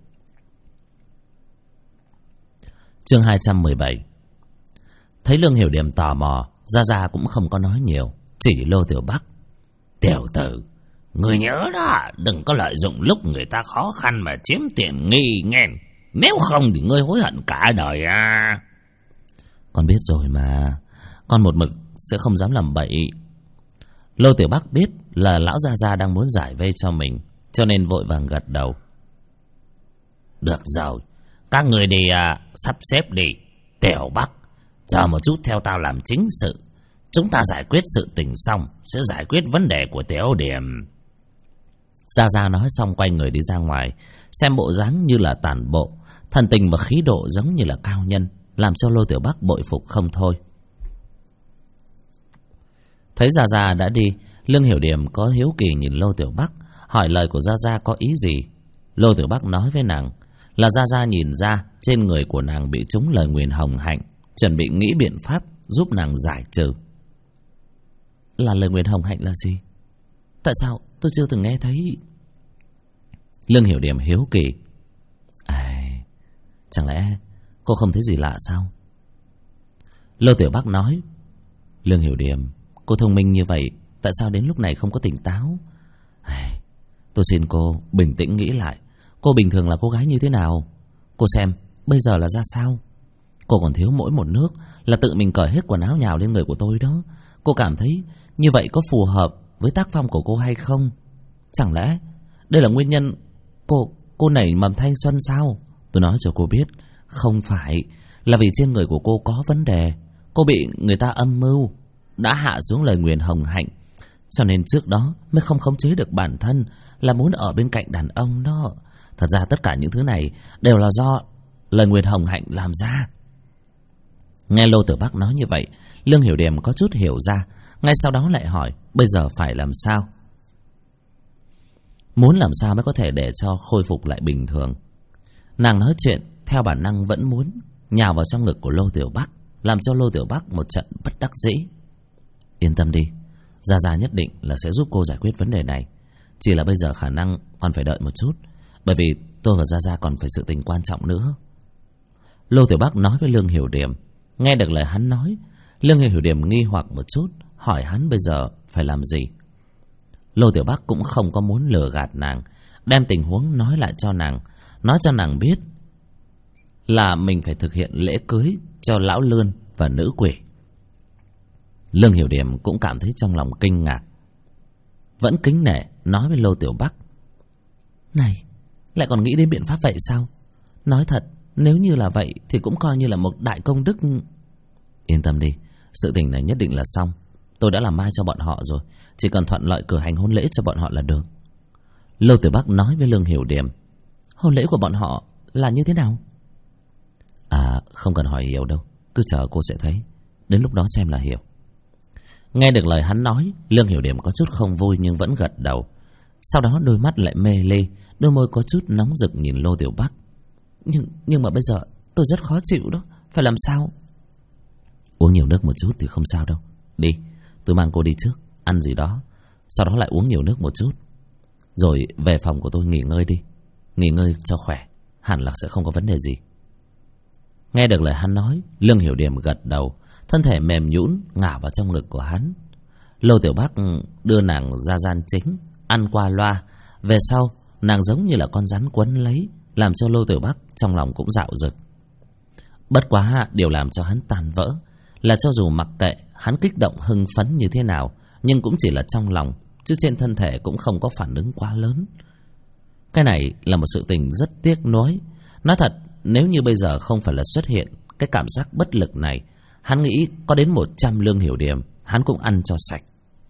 Chương 217. Thấy Lương Hiểu Điềm tò mò, Gia Gia cũng không có nói nhiều, chỉ Lô Tiểu Bắc. Tiểu tử, người nhớ đó, đừng có lợi dụng lúc người ta khó khăn mà chiếm tiện nghi nghe. Nếu không thì ngươi hối hận cả đời à. Con biết rồi mà, con một mực sẽ không dám làm bậy. Lô Tiểu Bắc biết là lão Gia Gia đang muốn giải vây cho mình, cho nên vội vàng gật đầu. Được rồi, các người đi sắp xếp đi. Tiểu Bắc, chờ một chút theo tao làm chính sự. Chúng ta giải quyết sự tình xong sẽ giải quyết vấn đề của Tiểu Điềm. Gia Gia nói xong quay người đi ra ngoài, xem bộ dáng như là tản bộ, thần tình và khí độ giống như là cao nhân, làm cho Lô Tiểu Bắc bội phục không thôi. Thấy Gia Gia đã đi, Lương Hiểu Điềm có hiếu kỳ nhìn Lô Tiểu Bắc, hỏi lời của Gia Gia có ý gì. Lô Tiểu Bắc nói với nàng là Gia Gia nhìn ra trên người của nàng bị trúng lời nguyền hồng hạnh, chuẩn bị nghĩ biện pháp giúp nàng giải trừ. Là lời nguyền hồng hạnh là gì? Tại sao tôi chưa từng nghe thấy? Lương Hiểu Điềm hiếu kỳ. Chẳng lẽ cô không thấy gì lạ sao? Lô Tiểu Bắc nói: Lương Hiểu Điềm, cô thông minh như vậy, tại sao đến lúc này không có tỉnh táo? Tôi xin cô bình tĩnh nghĩ lại, cô bình thường là cô gái như thế nào? Cô xem bây giờ là ra sao? Cô còn thiếu mỗi một nước là tự mình cởi hết quần áo nhào lên người của tôi đó. Cô cảm thấy như vậy có phù hợp với tác phong của cô hay không? Chẳng lẽ đây là nguyên nhân cô nảy mầm thanh xuân sao? Tôi nói cho cô biết, không phải, là vì trên người của cô có vấn đề. Cô bị người ta âm mưu, đã hạ xuống lời nguyền hồng hạnh, cho nên trước đó mới không khống chế được bản thân, là muốn ở bên cạnh đàn ông đó. Thật ra tất cả những thứ này đều là do lời nguyền hồng hạnh làm ra. Nghe Lô Tiểu Bắc nói như vậy, Lương Hiểu Điềm có chút hiểu ra, ngay sau đó lại hỏi bây giờ phải làm sao. Muốn làm sao mới có thể để cho khôi phục lại bình thường. Nàng nói chuyện theo bản năng vẫn muốn nhào vào trong ngực của Lô Tiểu Bắc, làm cho Lô Tiểu Bắc một trận bất đắc dĩ. Yên tâm đi, Gia Gia nhất định là sẽ giúp cô giải quyết vấn đề này. Chỉ là bây giờ khả năng còn phải đợi một chút, bởi vì tôi và Gia Gia còn phải sự tình quan trọng nữa. Lô Tiểu Bắc nói với Lương Hiểu Điềm. Nghe được lời hắn nói, Lương Hiểu Điềm nghi hoặc một chút, hỏi hắn bây giờ phải làm gì. Lô Tiểu Bắc cũng không có muốn lừa gạt nàng, đem tình huống nói lại cho nàng, nói cho nàng biết là mình phải thực hiện lễ cưới cho lão lươn và nữ quỷ. Lương Hiểu Điềm cũng cảm thấy trong lòng kinh ngạc, vẫn kính nể nói với Lô Tiểu Bắc: Này, lại còn nghĩ đến biện pháp vậy sao? Nói thật, nếu như là vậy thì cũng coi như là một đại công đức. Yên tâm đi, sự tình này nhất định là xong. Tôi đã làm mai cho bọn họ rồi, chỉ cần thuận lợi cử hành hôn lễ cho bọn họ là được. Lô Tiểu Bắc nói với Lương Hiểu Điềm: Hôn lễ của bọn họ là như thế nào? Không cần hỏi nhiều đâu, cứ chờ cô sẽ thấy, đến lúc đó xem là hiểu. Nghe được lời hắn nói, Lương Hiểu Điềm có chút không vui nhưng vẫn gật đầu. Sau đó đôi mắt lại mê ly, đôi môi có chút nóng rực nhìn Lô Tiểu Bắc. Nhưng mà bây giờ tôi rất khó chịu đó, phải làm sao? Uống nhiều nước một chút thì không sao đâu. Đi, tôi mang cô đi trước, ăn gì đó, sau đó lại uống nhiều nước một chút, rồi về phòng của tôi nghỉ ngơi đi. Nghỉ ngơi cho khỏe, hẳn là sẽ không có vấn đề gì. Nghe được lời hắn nói, Lương Hiểu Điềm gật đầu, thân thể mềm nhũn ngả vào trong ngực của hắn. Lô Tiểu Bắc đưa nàng ra gian chính, ăn qua loa. Về sau, nàng giống như là con rắn quấn lấy, làm cho Lô Tiểu Bắc trong lòng cũng dạo dực. Bất quá điều làm cho hắn tan vỡ là cho dù mặc kệ hắn kích động hưng phấn như thế nào, nhưng cũng chỉ là trong lòng, chứ trên thân thể cũng không có phản ứng quá lớn. Cái này là một sự tình rất tiếc nuối. Nói thật, nếu như bây giờ không phải là xuất hiện cái cảm giác bất lực này, hắn nghĩ có đến 100 Lương Hiểu Điềm hắn cũng ăn cho sạch.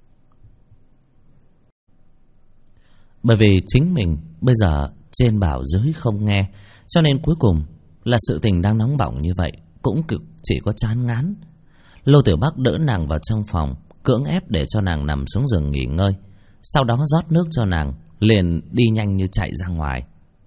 Bởi vì chính mình bây giờ trên bảo dưới không nghe, cho nên cuối cùng là sự tình đang nóng bỏng như vậy cũng chỉ có chán ngán. Lô Tiểu Bắc đỡ nàng vào trong phòng, cưỡng ép để cho nàng nằm xuống giường nghỉ ngơi, sau đó rót nước cho nàng, liền đi nhanh như chạy ra ngoài.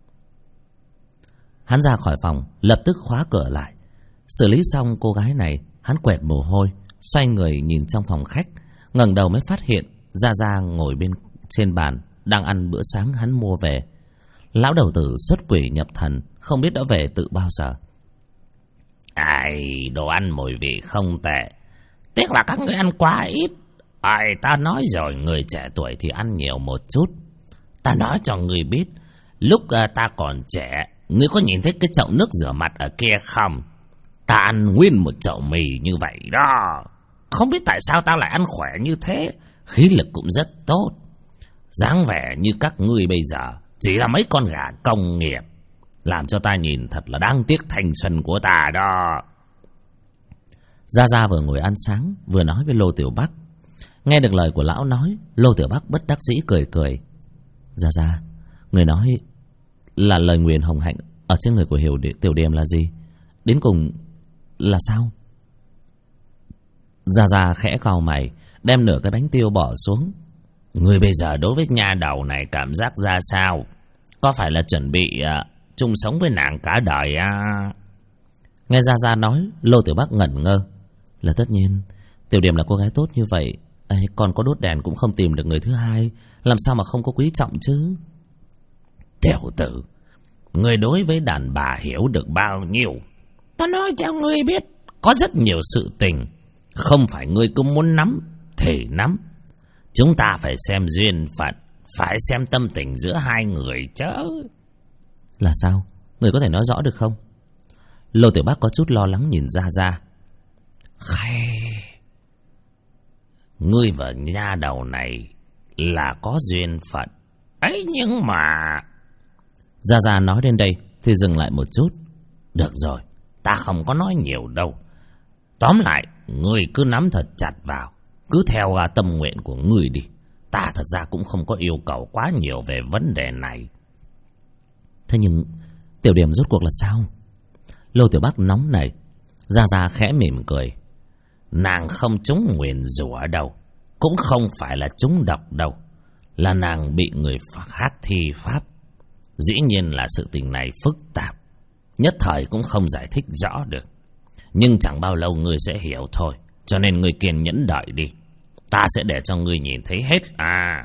Hắn ra khỏi phòng, lập tức khóa cửa lại. Xử lý xong cô gái này, hắn quẹt mồ hôi, xoay người nhìn trong phòng khách, ngẩng đầu mới phát hiện Gia Gia ngồi bên trên bàn đang ăn bữa sáng hắn mua về. Lão đầu tử xuất quỷ nhập thần, không biết đã về từ bao giờ. Ai, đồ ăn mùi vị không tệ, tiếc là các người ăn quá ít. Ai, ta nói rồi, người trẻ tuổi thì ăn nhiều một chút. Ta nói cho người biết, lúc ta còn trẻ, ngươi có nhìn thấy cái chậu nước rửa mặt ở kia không? Ta ăn nguyên một chậu mì như vậy đó. Không biết tại sao ta lại ăn khỏe như thế, khí lực cũng rất tốt. Dáng vẻ như các ngươi bây giờ chỉ là mấy con gà công nghiệp, làm cho ta nhìn thật là đáng tiếc thanh xuân của ta đó. Gia Gia vừa ngồi ăn sáng vừa nói với Lô Tiểu Bắc. Nghe được lời của lão nói, Lô Tiểu Bắc bất đắc dĩ cười cười. Gia Gia, người nói là lời nguyền hồng hạnh ở trên người của Tiểu Điềm là gì? Đến cùng là sao? Gia Gia khẽ cau mày, đem nửa cái bánh tiêu bỏ xuống. Người bây giờ đối với nha đầu này cảm giác ra sao? Có phải là chuẩn bị chung sống với nàng cả đời à? Nghe Gia Gia nói, Lô Tiểu Bắc ngẩn ngơ. Là tất nhiên, Tiểu Điềm là cô gái tốt như vậy, còn có đốt đèn cũng không tìm được người thứ hai, làm sao mà không có quý trọng chứ? Tiểu tử, người đối với đàn bà hiểu được bao nhiêu? Ta nói cho ngươi biết, có rất nhiều sự tình không phải ngươi cứ muốn nắm thì nắm. Chúng ta phải xem duyên phận, phải xem tâm tình giữa hai người chứ. Là sao? Người có thể nói rõ được không? Lô Tiểu Bắc có chút lo lắng nhìn Gia Gia. Ngươi và nha đầu này là có duyên phận ấy, nhưng mà... Gia Gia nói đến đây thì dừng lại một chút. Được rồi, ta không có nói nhiều đâu. Tóm lại, ngươi cứ nắm thật chặt vào, cứ theo tâm nguyện của ngươi đi. Ta thật ra cũng không có yêu cầu quá nhiều về vấn đề này. Thế nhưng Tiểu Điềm rốt cuộc là sao? Lô Tiểu Bắc nóng nảy. Gia Gia khẽ mỉm cười. Nàng không trúng nguyền rủa đâu, cũng không phải là trúng độc đâu, là nàng bị người khác thi pháp. Dĩ nhiên là sự tình này phức tạp, nhất thời cũng không giải thích rõ được, nhưng chẳng bao lâu ngươi sẽ hiểu thôi. Cho nên ngươi kiên nhẫn đợi đi, ta sẽ để cho ngươi nhìn thấy hết à.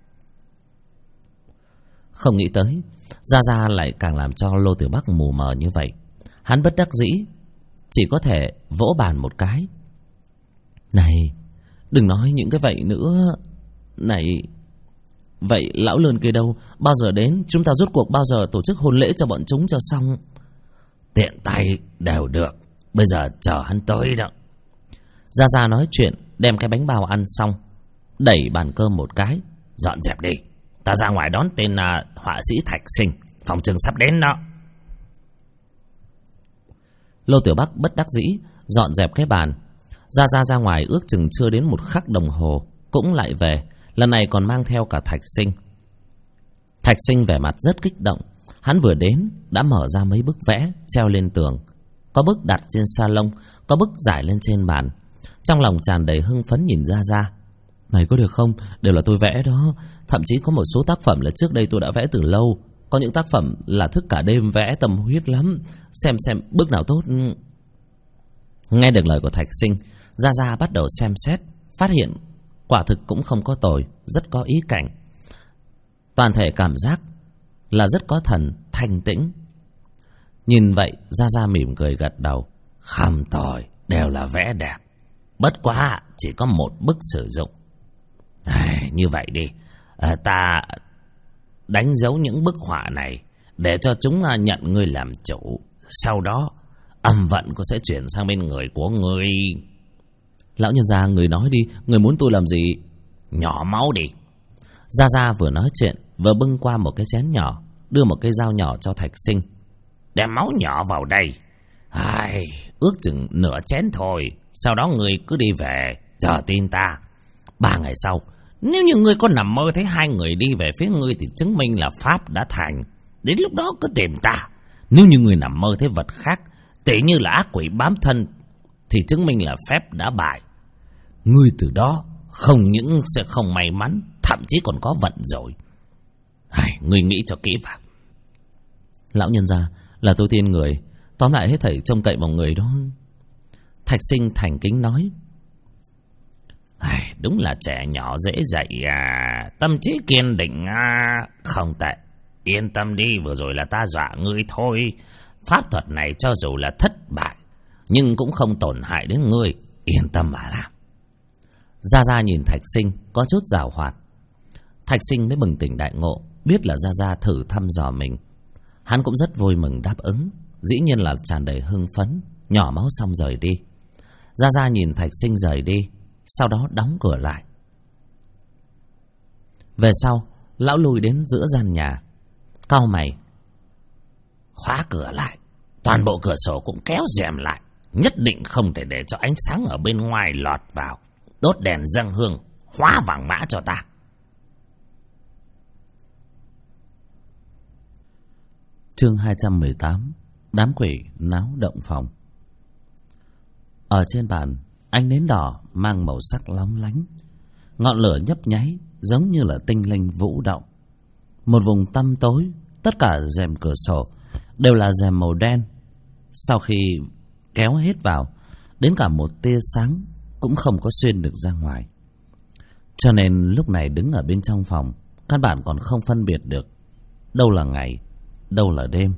Không nghĩ tới Gia Gia lại càng làm cho Lô Tiểu Bắc mù mờ như vậy. Hắn bất đắc dĩ, chỉ có thể vỗ bàn một cái. Này, đừng nói những cái vậy nữa. Này, vậy lão lươn kia đâu? Bao giờ đến? Chúng ta rốt cuộc bao giờ tổ chức hôn lễ cho bọn chúng cho xong? Tiện tay đều được, bây giờ chờ hắn tới đó. Gia Gia nói chuyện, đem cái bánh bao ăn xong, đẩy bàn cơm một cái. Dọn dẹp đi, ta ra ngoài đón tên họa sĩ Thạch Sinh, phòng trường sắp đến đó. Lô Tiểu Bắc bất đắc dĩ dọn dẹp cái bàn. Gia Gia ra ngoài ước chừng chưa đến 1 khắc đồng hồ cũng lại về, lần này còn mang theo cả Thạch Sinh. Thạch Sinh vẻ mặt rất kích động. Hắn vừa đến đã mở ra mấy bức vẽ treo lên tường, có bức đặt trên salon, có bức rải lên trên bàn. Trong lòng tràn đầy hưng phấn nhìn Gia Gia. Này có được không? Đều là tôi vẽ đó. Thậm chí có một số tác phẩm là trước đây tôi đã vẽ từ lâu. Có những tác phẩm là thức cả đêm vẽ tâm huyết lắm. Xem bức nào tốt. Nghe được lời của Thạch Sinh, Gia Gia bắt đầu xem xét, phát hiện quả thực cũng không có tồi, rất có ý cảnh. Toàn thể cảm giác là rất có thần, thanh tĩnh. Nhìn vậy Gia Gia mỉm cười gật đầu. Không tồi, đều là vẽ đẹp. Bất quá chỉ có một bức sử dụng. Như vậy đi, ta đánh dấu những bức họa này để cho chúng nhận ngươi làm chủ. Sau đó âm vận cũng sẽ chuyển sang bên người của ngươi. Lão nhân gia, người nói đi, người muốn tôi làm gì? Nhỏ máu đi. Gia Gia vừa nói chuyện vừa bưng qua một cái chén nhỏ, đưa một cây dao nhỏ cho Thạch Sinh. Đem máu nhỏ vào đây. Ước chừng nửa chén thôi. Sau đó người cứ đi về, chờ tin ta. 3 ngày sau, nếu như ngươi có nằm mơ thấy 2 người đi về phía ngươi thì chứng minh là pháp đã thành. Đến lúc đó cứ tìm ta. Nếu như ngươi nằm mơ thấy vật khác, tỉ như là ác quỷ bám thân, thì chứng minh là phép đã bại. Ngươi từ đó không những sẽ không may mắn, thậm chí còn có vận rồi. Ngươi nghĩ cho kỹ vào. Lão nhân gia, là tôi tin người. Tóm lại hết thảy trông cậy vào người đó. Thạch Sinh thành kính nói. Đúng là trẻ nhỏ dễ dạy à. Tâm trí kiên định à. Không tệ. Yên tâm đi, vừa rồi là ta dọa ngươi thôi. Pháp thuật này cho dù là thất bại, nhưng cũng không tổn hại đến ngươi. Yên tâm mà làm. Gia Gia nhìn Thạch Sinh có chút giảo hoạt. Thạch Sinh mới bừng tỉnh đại ngộ, biết là Gia Gia thử thăm dò mình. Hắn cũng rất vui mừng đáp ứng, dĩ nhiên là tràn đầy hưng phấn. Nhỏ máu xong rời đi. Gia Gia nhìn Thạch Sinh rời đi, sau đó đóng cửa lại. Về sau, lão lùi đến giữa gian nhà, cau mày. Khóa cửa lại, toàn bộ cửa sổ cũng kéo rèm lại. Nhất định không thể để cho ánh sáng ở bên ngoài lọt vào. Đốt đèn dâng hương, hóa vàng mã cho ta. Chương 218. Đám quỷ náo động phòng. Ở trên bàn, ánh nến đỏ mang màu sắc lóng lánh. Ngọn lửa nhấp nháy giống như là tinh linh vũ động. Một vùng tăm tối, tất cả rèm cửa sổ đều là rèm màu đen. Sau khi kéo hết vào, đến cả một tia sáng cũng không có xuyên được ra ngoài. Cho nên lúc này đứng ở bên trong phòng, căn bản còn không phân biệt được đâu là ngày, đâu là đêm.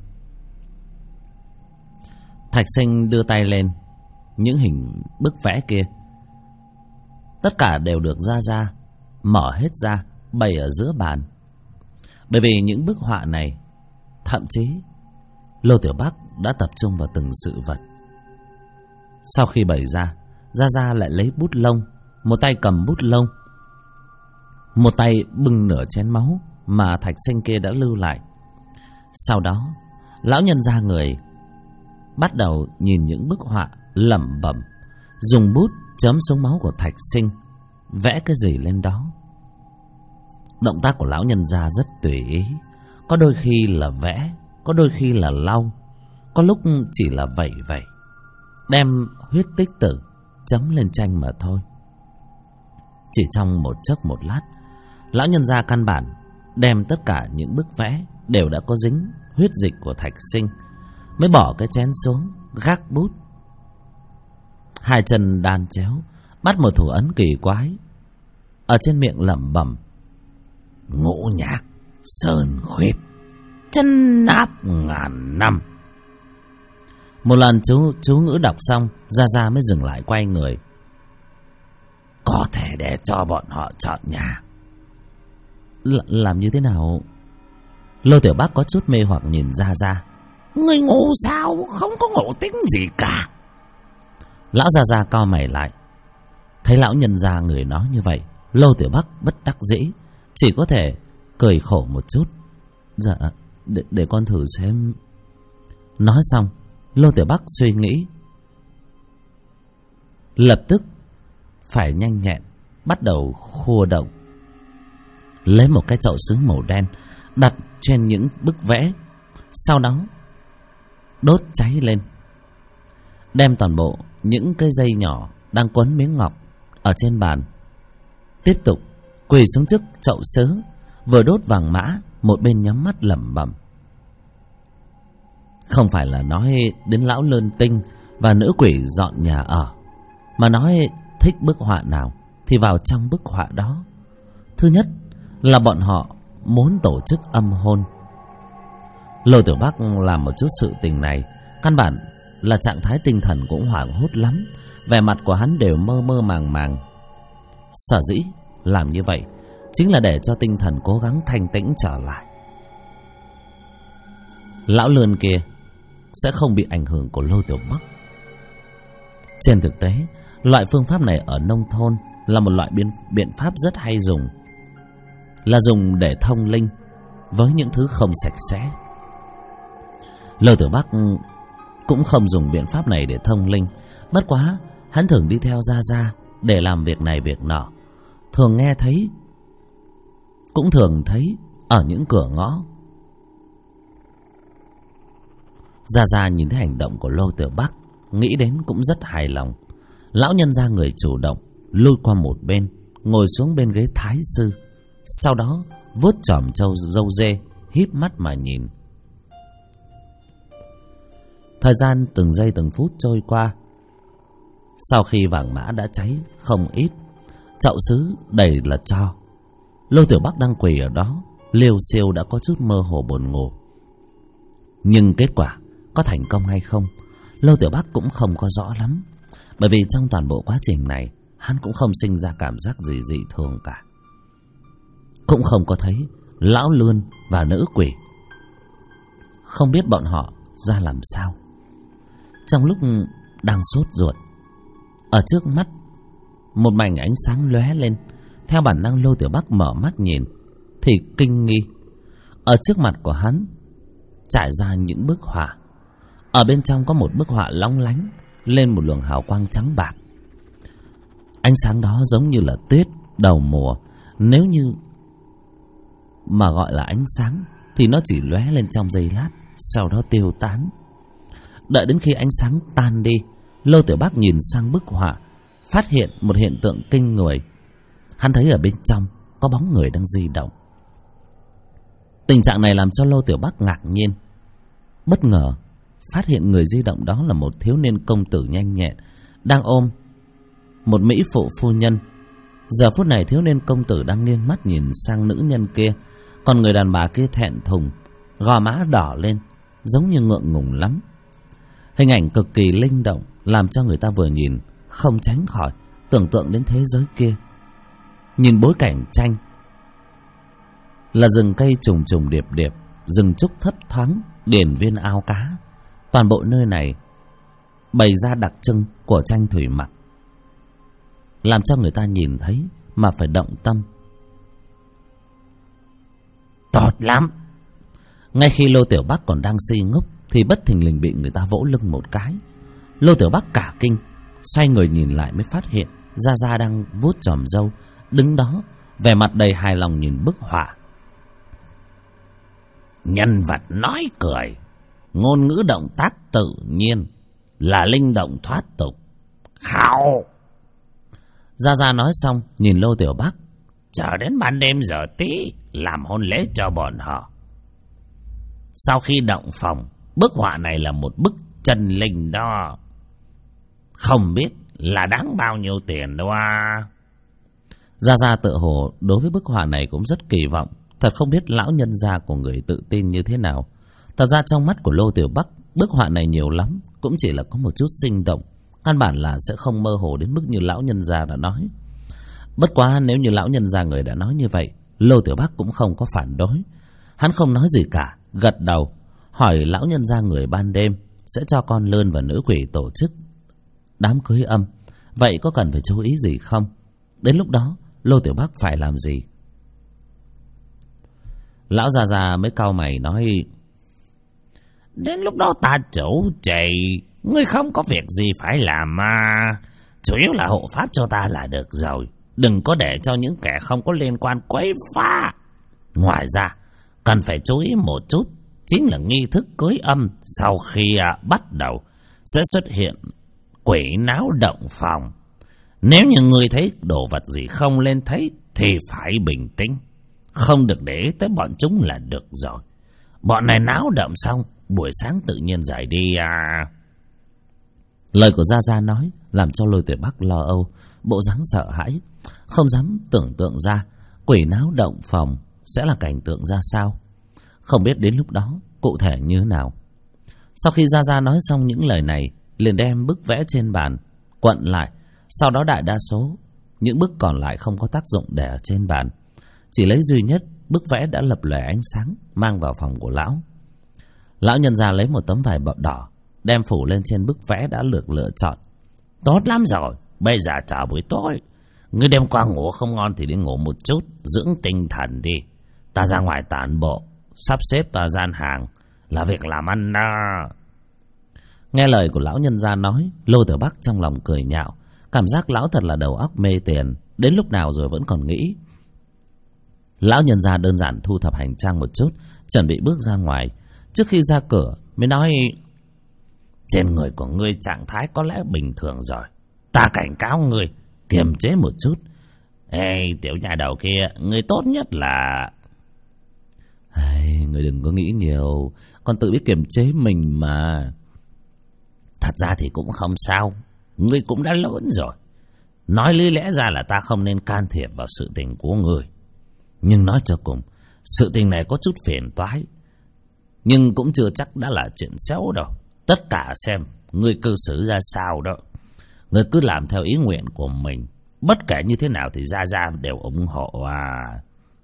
Thạch Sinh đưa tay lên, những hình bức vẽ kia tất cả đều được Gia Gia mở hết ra bày ở giữa bàn. Bởi vì những bức họa này, thậm chí Lô Tiểu Bắc đã tập trung vào từng sự vật. Sau khi bày ra, Gia Gia lại lấy bút lông, một tay cầm bút lông, một tay bưng nửa chén máu mà Thạch Sinh kia đã lưu lại. Sau đó, lão nhân ra người bắt đầu nhìn những bức họa, lẩm bẩm, dùng bút chấm xuống máu của Thạch Sinh, vẽ cái gì lên đó. Động tác của lão nhân gia rất tùy ý, có đôi khi là vẽ, có đôi khi là lau, có lúc chỉ là vẩy vẩy, đem huyết tích tử chấm lên tranh mà thôi. Chỉ trong một chốc một lát, lão nhân gia căn bản đem tất cả những bức vẽ đều đã có dính huyết dịch của Thạch Sinh, mới bỏ cái chén xuống, gác bút. Hai chân đan chéo, bắt một thủ ấn kỳ quái, ở trên miệng lẩm bẩm: Ngũ nhạc sơn khuyết, chân áp ngàn năm. Một lần chú ngữ đọc xong, Gia Gia mới dừng lại quay người. Có thể để cho bọn họ chọn nhà. Làm như thế nào? Lô Tiểu Bắc có chút mê hoặc nhìn Gia Gia. Người ngu sao, không có ngộ tính gì cả. Lão Gia Gia cau mày lại. Thấy lão nhân gia người nói như vậy, Lô Tiểu Bắc bất đắc dĩ, chỉ có thể cười khổ một chút. Dạ, để con thử xem. Nói xong, Lô Tiểu Bắc suy nghĩ, lập tức phải nhanh nhẹn bắt đầu khua động, lấy một cái chậu sứ màu đen đặt trên những bức vẽ, sau đó đốt cháy lên, đem toàn bộ những cây dây nhỏ đang quấn miếng ngọc ở trên bàn, tiếp tục quỳ xuống trước chậu sứ, vừa đốt vàng mã, một bên nhắm mắt lẩm bẩm. Không phải là nói đến lão lơn tinh và nữ quỷ dọn nhà ở, mà nói thích bức họa nào thì vào trong bức họa đó. Thứ nhất là bọn họ muốn tổ chức âm hôn. Lôi Tiểu Bắc làm một chút sự tình này, căn bản là trạng thái tinh thần cũng hoảng hốt lắm. Vẻ mặt của hắn đều mơ mơ màng màng. Sở dĩ làm như vậy chính là để cho tinh thần cố gắng thanh tĩnh trở lại. Lão lươn kia sẽ không bị ảnh hưởng của Lôi Tiểu Bắc. Trên thực tế, loại phương pháp này ở nông thôn là một loại biện pháp rất hay dùng, là dùng để thông linh với những thứ không sạch sẽ. Lôi Tiểu Bắc cũng không dùng biện pháp này để thông linh, bất quá hắn thường đi theo Gia Gia để làm việc này việc nọ, thường nghe thấy, cũng thường thấy ở những cửa ngõ. Gia Gia nhìn thấy hành động của Lôi Tiểu Bắc, nghĩ đến cũng rất hài lòng. Lão nhân gia người chủ động lui qua một bên, ngồi xuống bên ghế thái sư, sau đó vuốt chòm râu dê, híp mắt mà nhìn. Thời gian từng giây từng phút trôi qua. Sau khi vàng mã đã cháy không ít, chậu sứ đầy là tro. Lôi Tiểu Bắc đang quỳ ở đó, liêu xiêu đã có chút mơ hồ buồn ngủ. Nhưng kết quả có thành công hay không, Lôi Tiểu Bắc cũng không có rõ lắm, bởi vì trong toàn bộ quá trình này hắn cũng không sinh ra cảm giác gì dị thường cả, cũng không có thấy lão lươn và nữ quỷ. Không biết bọn họ ra làm sao. Trong lúc đang sốt ruột, ở trước mắt một mảnh ánh sáng lóe lên. Theo bản năng Lôi Tiểu Bắc mở mắt nhìn thì kinh nghi. Ở trước mặt của hắn trải ra những bức họa. Ở bên trong có một bức họa long lánh lên một luồng hào quang trắng bạc. Ánh sáng đó giống như là tuyết đầu mùa. Nếu như mà gọi là ánh sáng thì nó chỉ lóe lên trong giây lát, sau đó tiêu tán. Đợi đến khi ánh sáng tan đi, Lôi Tiểu Bắc nhìn sang bức họa, phát hiện một hiện tượng kinh người. Hắn thấy ở bên trong có bóng người đang di động. Tình trạng này làm cho Lôi Tiểu Bắc ngạc nhiên. Bất ngờ phát hiện người di động đó là một thiếu niên công tử nhanh nhẹn, đang ôm một mỹ phụ phu nhân. Giờ phút này thiếu niên công tử đang nghiêng mắt nhìn sang nữ nhân kia, còn người đàn bà kia thẹn thùng, gò má đỏ lên, giống như ngượng ngùng lắm. Hình ảnh cực kỳ linh động, làm cho người ta vừa nhìn không tránh khỏi tưởng tượng đến thế giới kia. Nhìn bối cảnh tranh là rừng cây trùng trùng điệp điệp, rừng trúc thấp thoáng, điển viên ao cá. Toàn bộ nơi này bày ra đặc trưng của tranh thủy mặc, làm cho người ta nhìn thấy mà phải động tâm. Tốt lắm. Ngay khi Lô Tiểu Bắc còn đang si ngốc thì bất thình lình bị người ta vỗ lưng một cái. Lô Tiểu Bắc cả kinh, xoay người nhìn lại mới phát hiện Gia Gia đang vuốt chòm râu, đứng đó vẻ mặt đầy hài lòng nhìn bức họa. Nhân vật nói cười, ngôn ngữ động tác tự nhiên, là linh động thoát tục. Khảo. Gia Gia nói xong nhìn Lô Tiểu Bắc. Chờ đến ban đêm giờ tí làm hôn lễ cho bọn họ. Sau khi động phòng, bức họa này là một bức chân linh đó. Không biết là đáng bao nhiêu tiền đâu à. Gia Gia tự hồ đối với bức họa này cũng rất kỳ vọng. Thật không biết lão nhân gia của người tự tin như thế nào. Thật ra trong mắt của Lô Tiểu Bắc, bức họa này nhiều lắm cũng chỉ là có một chút sinh động, căn bản là sẽ không mơ hồ đến mức như lão nhân gia đã nói. Bất quá nếu như lão nhân gia người đã nói như vậy, Lô Tiểu Bắc cũng không có phản đối. Hắn không nói gì cả, gật đầu, hỏi lão nhân gia người ban đêm sẽ cho con lươn và nữ quỷ tổ chức đám cưới âm. Vậy có cần phải chú ý gì không? Đến lúc đó Lô Tiểu Bắc phải làm gì? Lão Gia Gia mới cau mày nói: Đến lúc đó ta chủ trì, ngươi không có việc gì phải làm mà. Chủ yếu là hộ pháp cho ta là được rồi. Đừng có để cho những kẻ không có liên quan quấy phá. Ngoài ra cần phải chú ý một chút, chính là nghi thức cưới âm sau khi bắt đầu sẽ xuất hiện quỷ náo động phòng. Nếu như người thấy đồ vật gì không lên thấy thì phải bình tĩnh, không được để ý tới bọn chúng là được rồi. Bọn này náo động xong buổi sáng tự nhiên giải đi à. Lời của Gia Gia nói làm cho Lôi Tiểu Bắc lo âu, bộ dáng sợ hãi, không dám tưởng tượng ra quỷ náo động phòng sẽ là cảnh tượng ra sao. Không biết đến lúc đó cụ thể như thế nào. Sau khi Gia Gia nói xong những lời này, liền đem bức vẽ trên bàn quận lại. Sau đó đại đa số những bức còn lại không có tác dụng để ở trên bàn, chỉ lấy duy nhất bức vẽ đã lập lòe ánh sáng mang vào phòng của lão. Lão nhân gia lấy một tấm vải bọc đỏ đem phủ lên trên bức vẽ đã được lựa chọn. Tốt lắm rồi, bây giờ chờ buổi tối, ngươi đêm qua ngủ không ngon thì đi ngủ một chút, dưỡng tinh thần đi. Ta ra ngoài tản bộ, sắp xếp ta gian hàng là việc làm ăn đó. Nghe lời của lão nhân gia nói, Lô Tiểu Bắc trong lòng cười nhạo, cảm giác lão thật là đầu óc mê tiền, đến lúc nào rồi vẫn còn nghĩ. Lão nhân gia đơn giản thu thập hành trang một chút, chuẩn bị bước ra ngoài. Trước khi ra cửa mới nói: trên người của ngươi trạng thái có lẽ bình thường rồi, ta cảnh cáo ngươi kiềm chế một chút. Ê, tiểu nhà đầu kia, ngươi tốt nhất là... Ngươi đừng có nghĩ nhiều, con tự biết kiềm chế mình mà. Thật ra thì cũng không sao, ngươi cũng đã lớn rồi. Nói lý lẽ ra là ta không nên can thiệp vào sự tình của ngươi, nhưng nói cho cùng, sự tình này có chút phiền toái, nhưng cũng chưa chắc đã là chuyện xấu đâu. Tất cả xem ngươi cư xử ra sao đó. Ngươi cứ làm theo ý nguyện của mình, bất kể như thế nào thì Gia Gia đều ủng hộ à.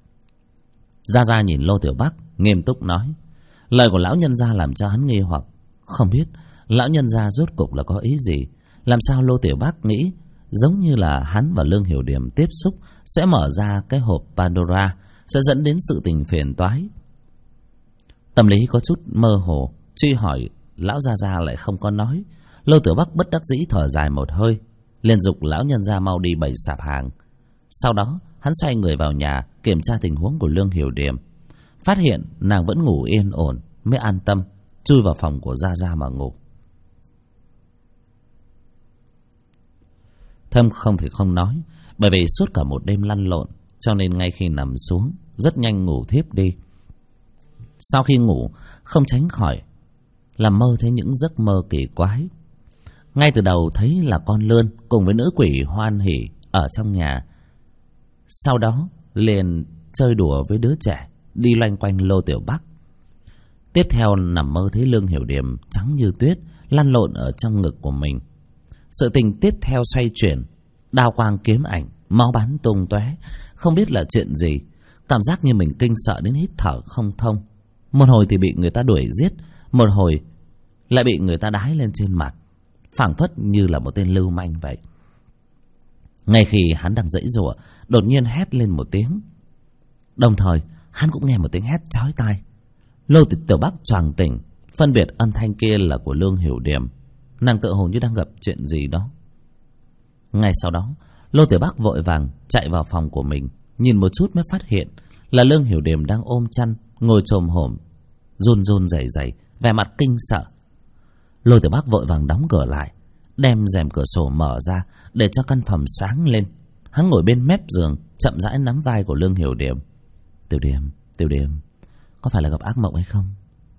Gia Gia nhìn Lô Tiểu Bắc nghiêm túc nói. Lời của lão nhân gia làm cho hắn nghi hoặc, không biết lão nhân gia rốt cục là có ý gì. Làm sao Lô Tiểu Bắc nghĩ giống như là hắn và Lương Hiểu Điềm tiếp xúc sẽ mở ra cái hộp Pandora, sẽ dẫn đến sự tình phiền toái. Tâm lý có chút mơ hồ, truy hỏi lão Gia Gia lại không có nói. Lô Tiểu Bắc bất đắc dĩ thở dài một hơi, liền giục lão nhân gia mau đi bày sạp hàng. Sau đó hắn xoay người vào nhà kiểm tra tình huống của Lương Hiểu Điềm, phát hiện nàng vẫn ngủ yên ổn mới an tâm chui vào phòng của Gia Gia mà ngủ. Thâm không thì không nói, bởi vì suốt cả một đêm lăn lộn, cho nên ngay khi nằm xuống rất nhanh ngủ thiếp đi. Sau khi ngủ không tránh khỏi làm mơ thấy những giấc mơ kỳ quái. Ngay từ đầu thấy là con lươn cùng với nữ quỷ hoan hỉ ở trong nhà, sau đó liền chơi đùa với đứa trẻ đi loanh quanh Lô Tiểu Bắc. Tiếp theo nằm mơ thấy Lương Hiểu Điềm trắng như tuyết lăn lộn ở trong ngực của mình. Sự tình tiếp theo xoay chuyển, đao quang kiếm ảnh, máu bắn tung tóe, không biết là chuyện gì. Cảm giác như mình kinh sợ đến hít thở không thông. Một hồi thì bị người ta đuổi giết, một hồi lại bị người ta đái lên trên mặt, phảng phất như là một tên lưu manh vậy. Ngay khi hắn đang giãy giụa, đột nhiên hét lên một tiếng, đồng thời hắn cũng nghe một tiếng hét chói tai. Lô Tiểu Bắc choàng tỉnh, phân biệt âm thanh kia là của Lương Hiểu Điềm. Nàng tựa hồ như đang gặp chuyện gì đó. Ngay sau đó Lô Tiểu Bắc vội vàng chạy vào phòng của mình, nhìn một chút mới phát hiện là Lương Hiểu Điềm đang ôm chăn ngồi chồm hổm, run run rẩy rẩy, vẻ mặt kinh sợ. Lô Tiểu Bắc vội vàng đóng cửa lại, đem rèm cửa sổ mở ra để cho căn phòng sáng lên. Hắn ngồi bên mép giường, chậm rãi nắm vai của Lương Hiểu Điềm. Tiểu Điềm, có phải là gặp ác mộng hay không?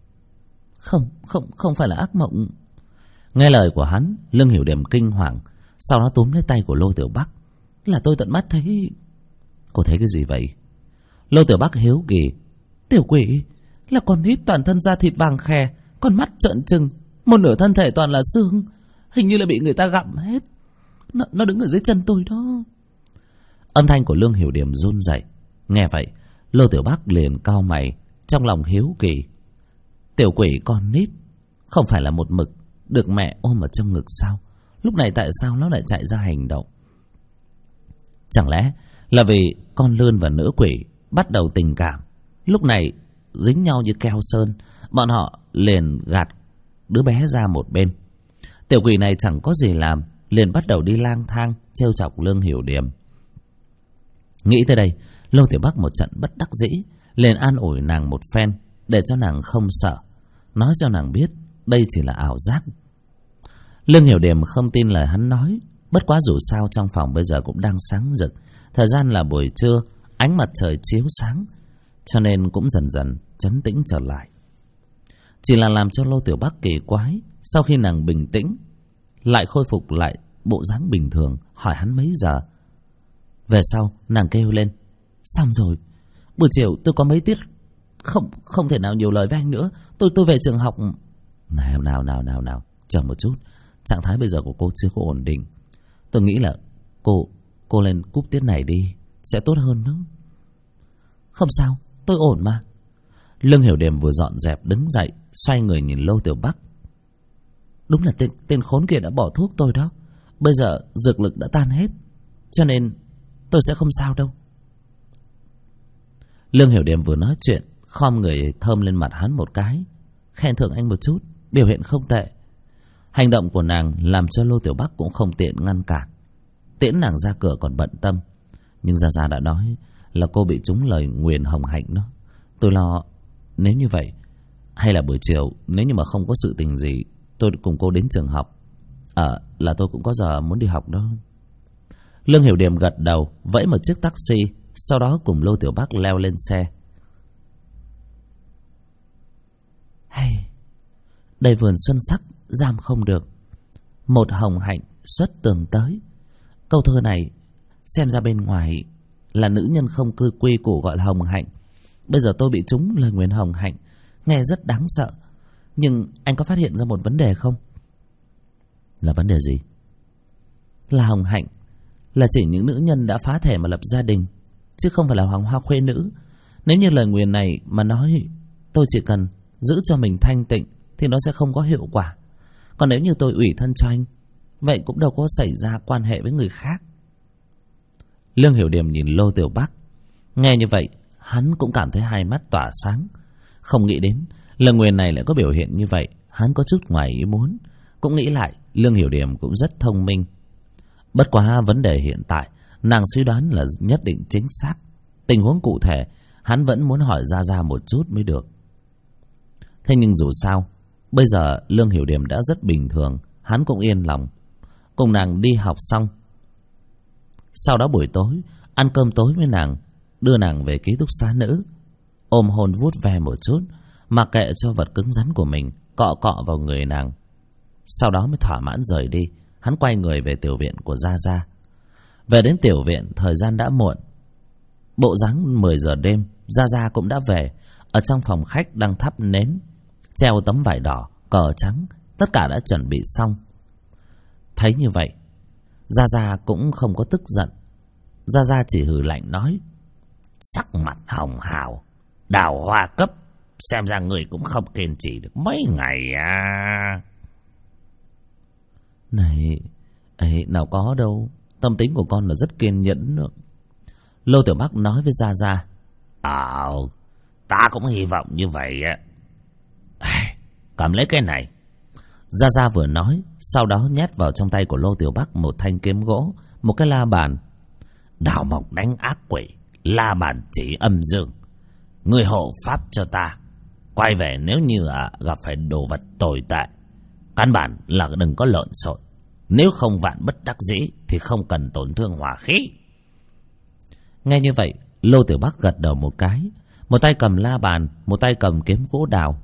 Không phải là ác mộng. Nghe lời của hắn, Lương Hiểu Điềm kinh hoàng, sau đó túm lấy tay của Lô Tiểu Bắc. Là tôi tận mắt thấy. Cô thấy cái gì vậy? Lô Tiểu Bắc hiếu kỳ. Tiểu quỷ, là con nít toàn thân da thịt vàng khè, con mắt trợn trừng, một nửa thân thể toàn là xương, hình như là bị người ta gặm hết. Nó đứng ở dưới chân tôi đó. Âm thanh của Lương Hiểu Điềm run rẩy. Nghe vậy, Lô Tiểu Bắc liền cau mày, trong lòng hiếu kỳ. Tiểu quỷ con nít không phải là một mực được mẹ ôm ở trong ngực sao? Lúc này tại sao nó lại chạy ra hành động? Chẳng lẽ là vì con lươn và nữ quỷ bắt đầu tình cảm, lúc này dính nhau như keo sơn, bọn họ liền gạt đứa bé ra một bên. Tiểu quỷ này chẳng có gì làm, liền bắt đầu đi lang thang trêu chọc Lương Hiểu Điềm. Nghĩ tới đây, Lô Tiểu Bắc một trận bất đắc dĩ, liền an ủi nàng một phen để cho nàng không sợ, nói cho nàng biết đây chỉ là ảo giác. Lương Hiểu Điềm không tin lời hắn nói, bất quá dù sao trong phòng bây giờ cũng đang sáng rực, thời gian là buổi trưa, ánh mặt trời chiếu sáng, cho nên cũng dần dần trấn tĩnh trở lại. Chỉ là làm cho Lô Tiểu Bắc kỳ quái, sau khi nàng bình tĩnh lại khôi phục lại bộ dáng bình thường, hỏi hắn mấy giờ. Về sau nàng kêu lên, xong rồi, buổi chiều tôi có mấy tiết Không thể nào nhiều lời với anh nữa. Tôi về trường học. Nào, chờ một chút. Trạng thái bây giờ của cô chưa có ổn định. Tôi nghĩ là cô lên cúp tiết này đi sẽ tốt hơn nữa. Không sao, tôi ổn mà. Lương Hiểu Điềm vừa dọn dẹp đứng dậy, xoay người nhìn Lô Tiểu Bắc. Đúng là tên khốn kia đã bỏ thuốc tôi đó. Bây giờ dược lực đã tan hết, cho nên tôi sẽ không sao đâu. Lương Hiểu Điềm vừa nói chuyện, khom người thơm lên mặt hắn một cái, khen thưởng anh một chút. Biểu hiện không tệ. Hành động của nàng làm cho Lô Tiểu Bắc cũng không tiện ngăn cản. Tiễn nàng ra cửa còn bận tâm. Nhưng Gia đã nói là cô bị trúng lời nguyền hồng hạnh đó. Tôi lo nếu như vậy, hay là buổi chiều nếu như mà không có sự tình gì, tôi cùng cô đến trường học. Là tôi cũng có giờ muốn đi học đó. Lương Hiểu Điềm gật đầu, vẫy một chiếc taxi, sau đó cùng Lô Tiểu Bắc leo lên xe. Hay, đây vườn xuân sắc giam không được, một hồng hạnh xuất tường tới. Câu thơ này xem ra bên ngoài là nữ nhân không cư quy củ gọi là hồng hạnh. Bây giờ tôi bị trúng lời nguyền hồng hạnh, nghe rất đáng sợ. Nhưng anh có phát hiện ra một vấn đề không? Là vấn đề gì? Là hồng hạnh là chỉ những nữ nhân đã phá thể mà lập gia đình, chứ không phải là hoàng hoa khuê nữ. Nếu như lời nguyền này mà nói tôi chỉ cần giữ cho mình thanh tịnh thì nó sẽ không có hiệu quả. Còn nếu như tôi ủy thân cho anh, vậy cũng đâu có xảy ra quan hệ với người khác. Lương Hiểu Điềm nhìn Lô Tiểu Bắc. Nghe như vậy, hắn cũng cảm thấy hai mắt tỏa sáng. Không nghĩ đến lời nguyền này lại có biểu hiện như vậy, hắn có chút ngoài ý muốn. Cũng nghĩ lại, Lương Hiểu Điềm cũng rất thông minh. Bất quá vấn đề hiện tại, nàng suy đoán là nhất định chính xác. Tình huống cụ thể, hắn vẫn muốn hỏi Gia một chút mới được. Thế nhưng dù sao, bây giờ Lương Hiểu Điềm đã rất bình thường, hắn cũng yên lòng. Cùng nàng đi học xong. Sau đó buổi tối, ăn cơm tối với nàng, đưa nàng về ký túc xá nữ. Ôm hôn vuốt ve một chút, mặc kệ cho vật cứng rắn của mình cọ cọ vào người nàng. Sau đó mới thỏa mãn rời đi. Hắn quay người về tiểu viện của Gia. Về đến tiểu viện, thời gian đã muộn. Bộ dáng 10 giờ đêm, Gia cũng đã về. Ở trong phòng khách đang thắp nến, treo tấm vải đỏ, cờ trắng, tất cả đã chuẩn bị xong. Thấy như vậy, Gia cũng không có tức giận. Gia chỉ hừ lạnh nói: Sắc mặt hồng hào, đào hoa cấp, xem ra người cũng không kiên trì được mấy ngày à. Này, nào có đâu, tâm tính của con là rất kiên nhẫn nữa. Lô Tiểu Bắc nói với Gia. Ta cũng hy vọng như vậy á. Cầm lấy cái này. Gia vừa nói, sau đó nhét vào trong tay của Lô Tiểu Bắc một thanh kiếm gỗ, một cái la bàn. Đào mộc đánh ác quỷ, la bàn chỉ âm dương. Người hộ pháp cho ta. Quay về nếu như gặp phải đồ vật tồi tệ, căn bản là đừng có lộn xộn. Nếu không vạn bất đắc dĩ thì không cần tổn thương hỏa khí. Nghe như vậy, Lô Tiểu Bắc gật đầu một cái. Một tay cầm la bàn, một tay cầm kiếm gỗ đào.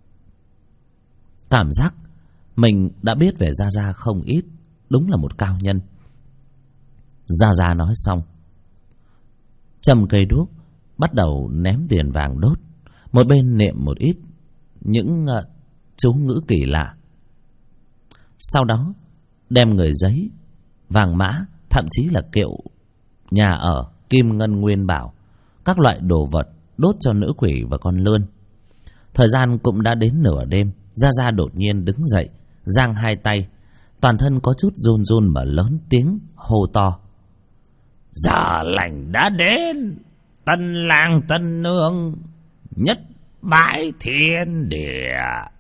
Cảm giác mình đã biết về Gia không ít. Đúng là một cao nhân. Gia nói xong, châm cây đuốc, bắt đầu ném tiền vàng đốt. Một bên niệm một ít những chú ngữ kỳ lạ. Sau đó đem người giấy, vàng mã, thậm chí là kiệu, nhà ở, kim ngân nguyên bảo, các loại đồ vật đốt cho nữ quỷ và con lươn. Thời gian cũng đã đến nửa đêm. Gia đột nhiên đứng dậy, giang hai tay, toàn thân có chút run run mà lớn tiếng hô to: Giờ lành đã đến, tân lang tân nương nhất bái thiên địa.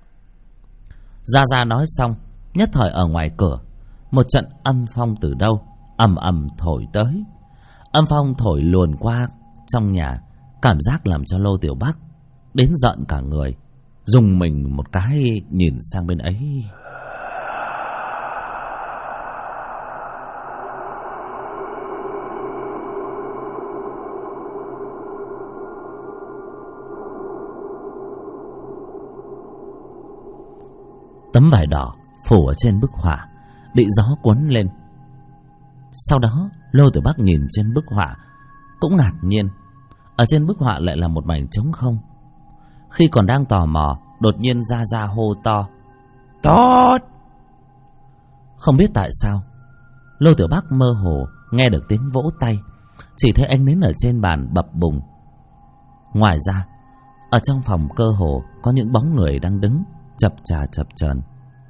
Gia nói xong, nhất thời ở ngoài cửa, một trận âm phong từ đâu ầm ầm thổi tới. Âm phong thổi luồn qua trong nhà, cảm giác làm cho Lô Tiểu Bắc đến giận cả người, dùng mình một cái nhìn sang bên ấy. Tấm vải đỏ phủ ở trên bức họa bị gió cuốn lên. Sau đó Lô Tiểu Bắc nhìn trên bức họa cũng ngạc nhiên. Ở trên bức họa lại là một mảnh trống không. Khi còn đang tò mò, đột nhiên Gia Gia hô to: Tốt! Không biết tại sao, Lô Tiểu Bác mơ hồ nghe được tiếng vỗ tay, chỉ thấy ánh nến ở trên bàn bập bùng. Ngoài ra, ở trong phòng cơ hồ có những bóng người đang đứng chập chà chập chờn.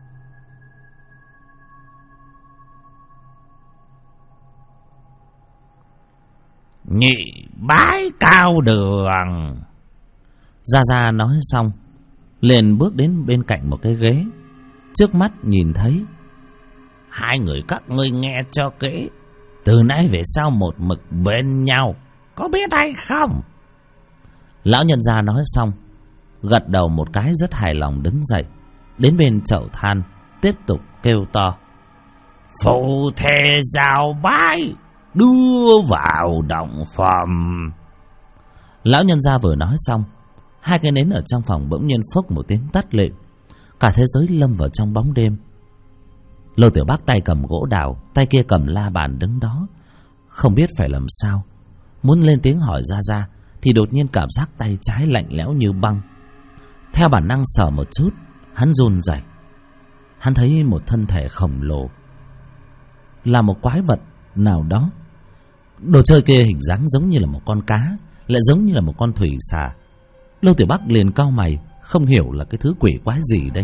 Nhị bái cao đường. Gia Gia nói xong liền bước đến bên cạnh một cái ghế. Trước mắt nhìn thấy: Hai người các ngươi nghe cho kỹ, từ nay về sau một mực bên nhau, có biết hay không? Lão nhân gia nói xong, gật đầu một cái rất hài lòng, đứng dậy đến bên chậu than, tiếp tục kêu to: Phụ thề giao bái, đưa vào động phòng. Lão nhân gia vừa nói xong, hai cái nến ở trong phòng bỗng nhiên phốc một tiếng tắt lịm. Cả thế giới lâm vào trong bóng đêm. Lô Tiểu Bác tay cầm gỗ đào, tay kia cầm la bàn đứng đó, không biết phải làm sao. Muốn lên tiếng hỏi Gia Gia thì đột nhiên cảm giác tay trái lạnh lẽo như băng. Theo bản năng sờ một chút, hắn run rẩy. Hắn thấy một thân thể khổng lồ, là một quái vật nào đó. Đồ chơi kia hình dáng giống như là một con cá, lại giống như là một con thủy xà. Lô Tiểu Bác liền cau mày, không hiểu là cái thứ quỷ quái gì đây.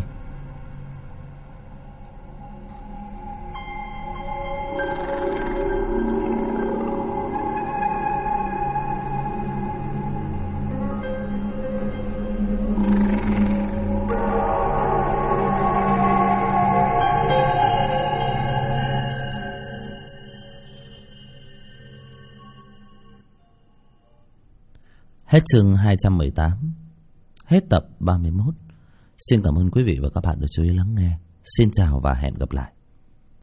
Hết chương 218, hết tập 31. Xin cảm ơn quý vị và các bạn đã chú ý lắng nghe. Xin chào và hẹn gặp lại.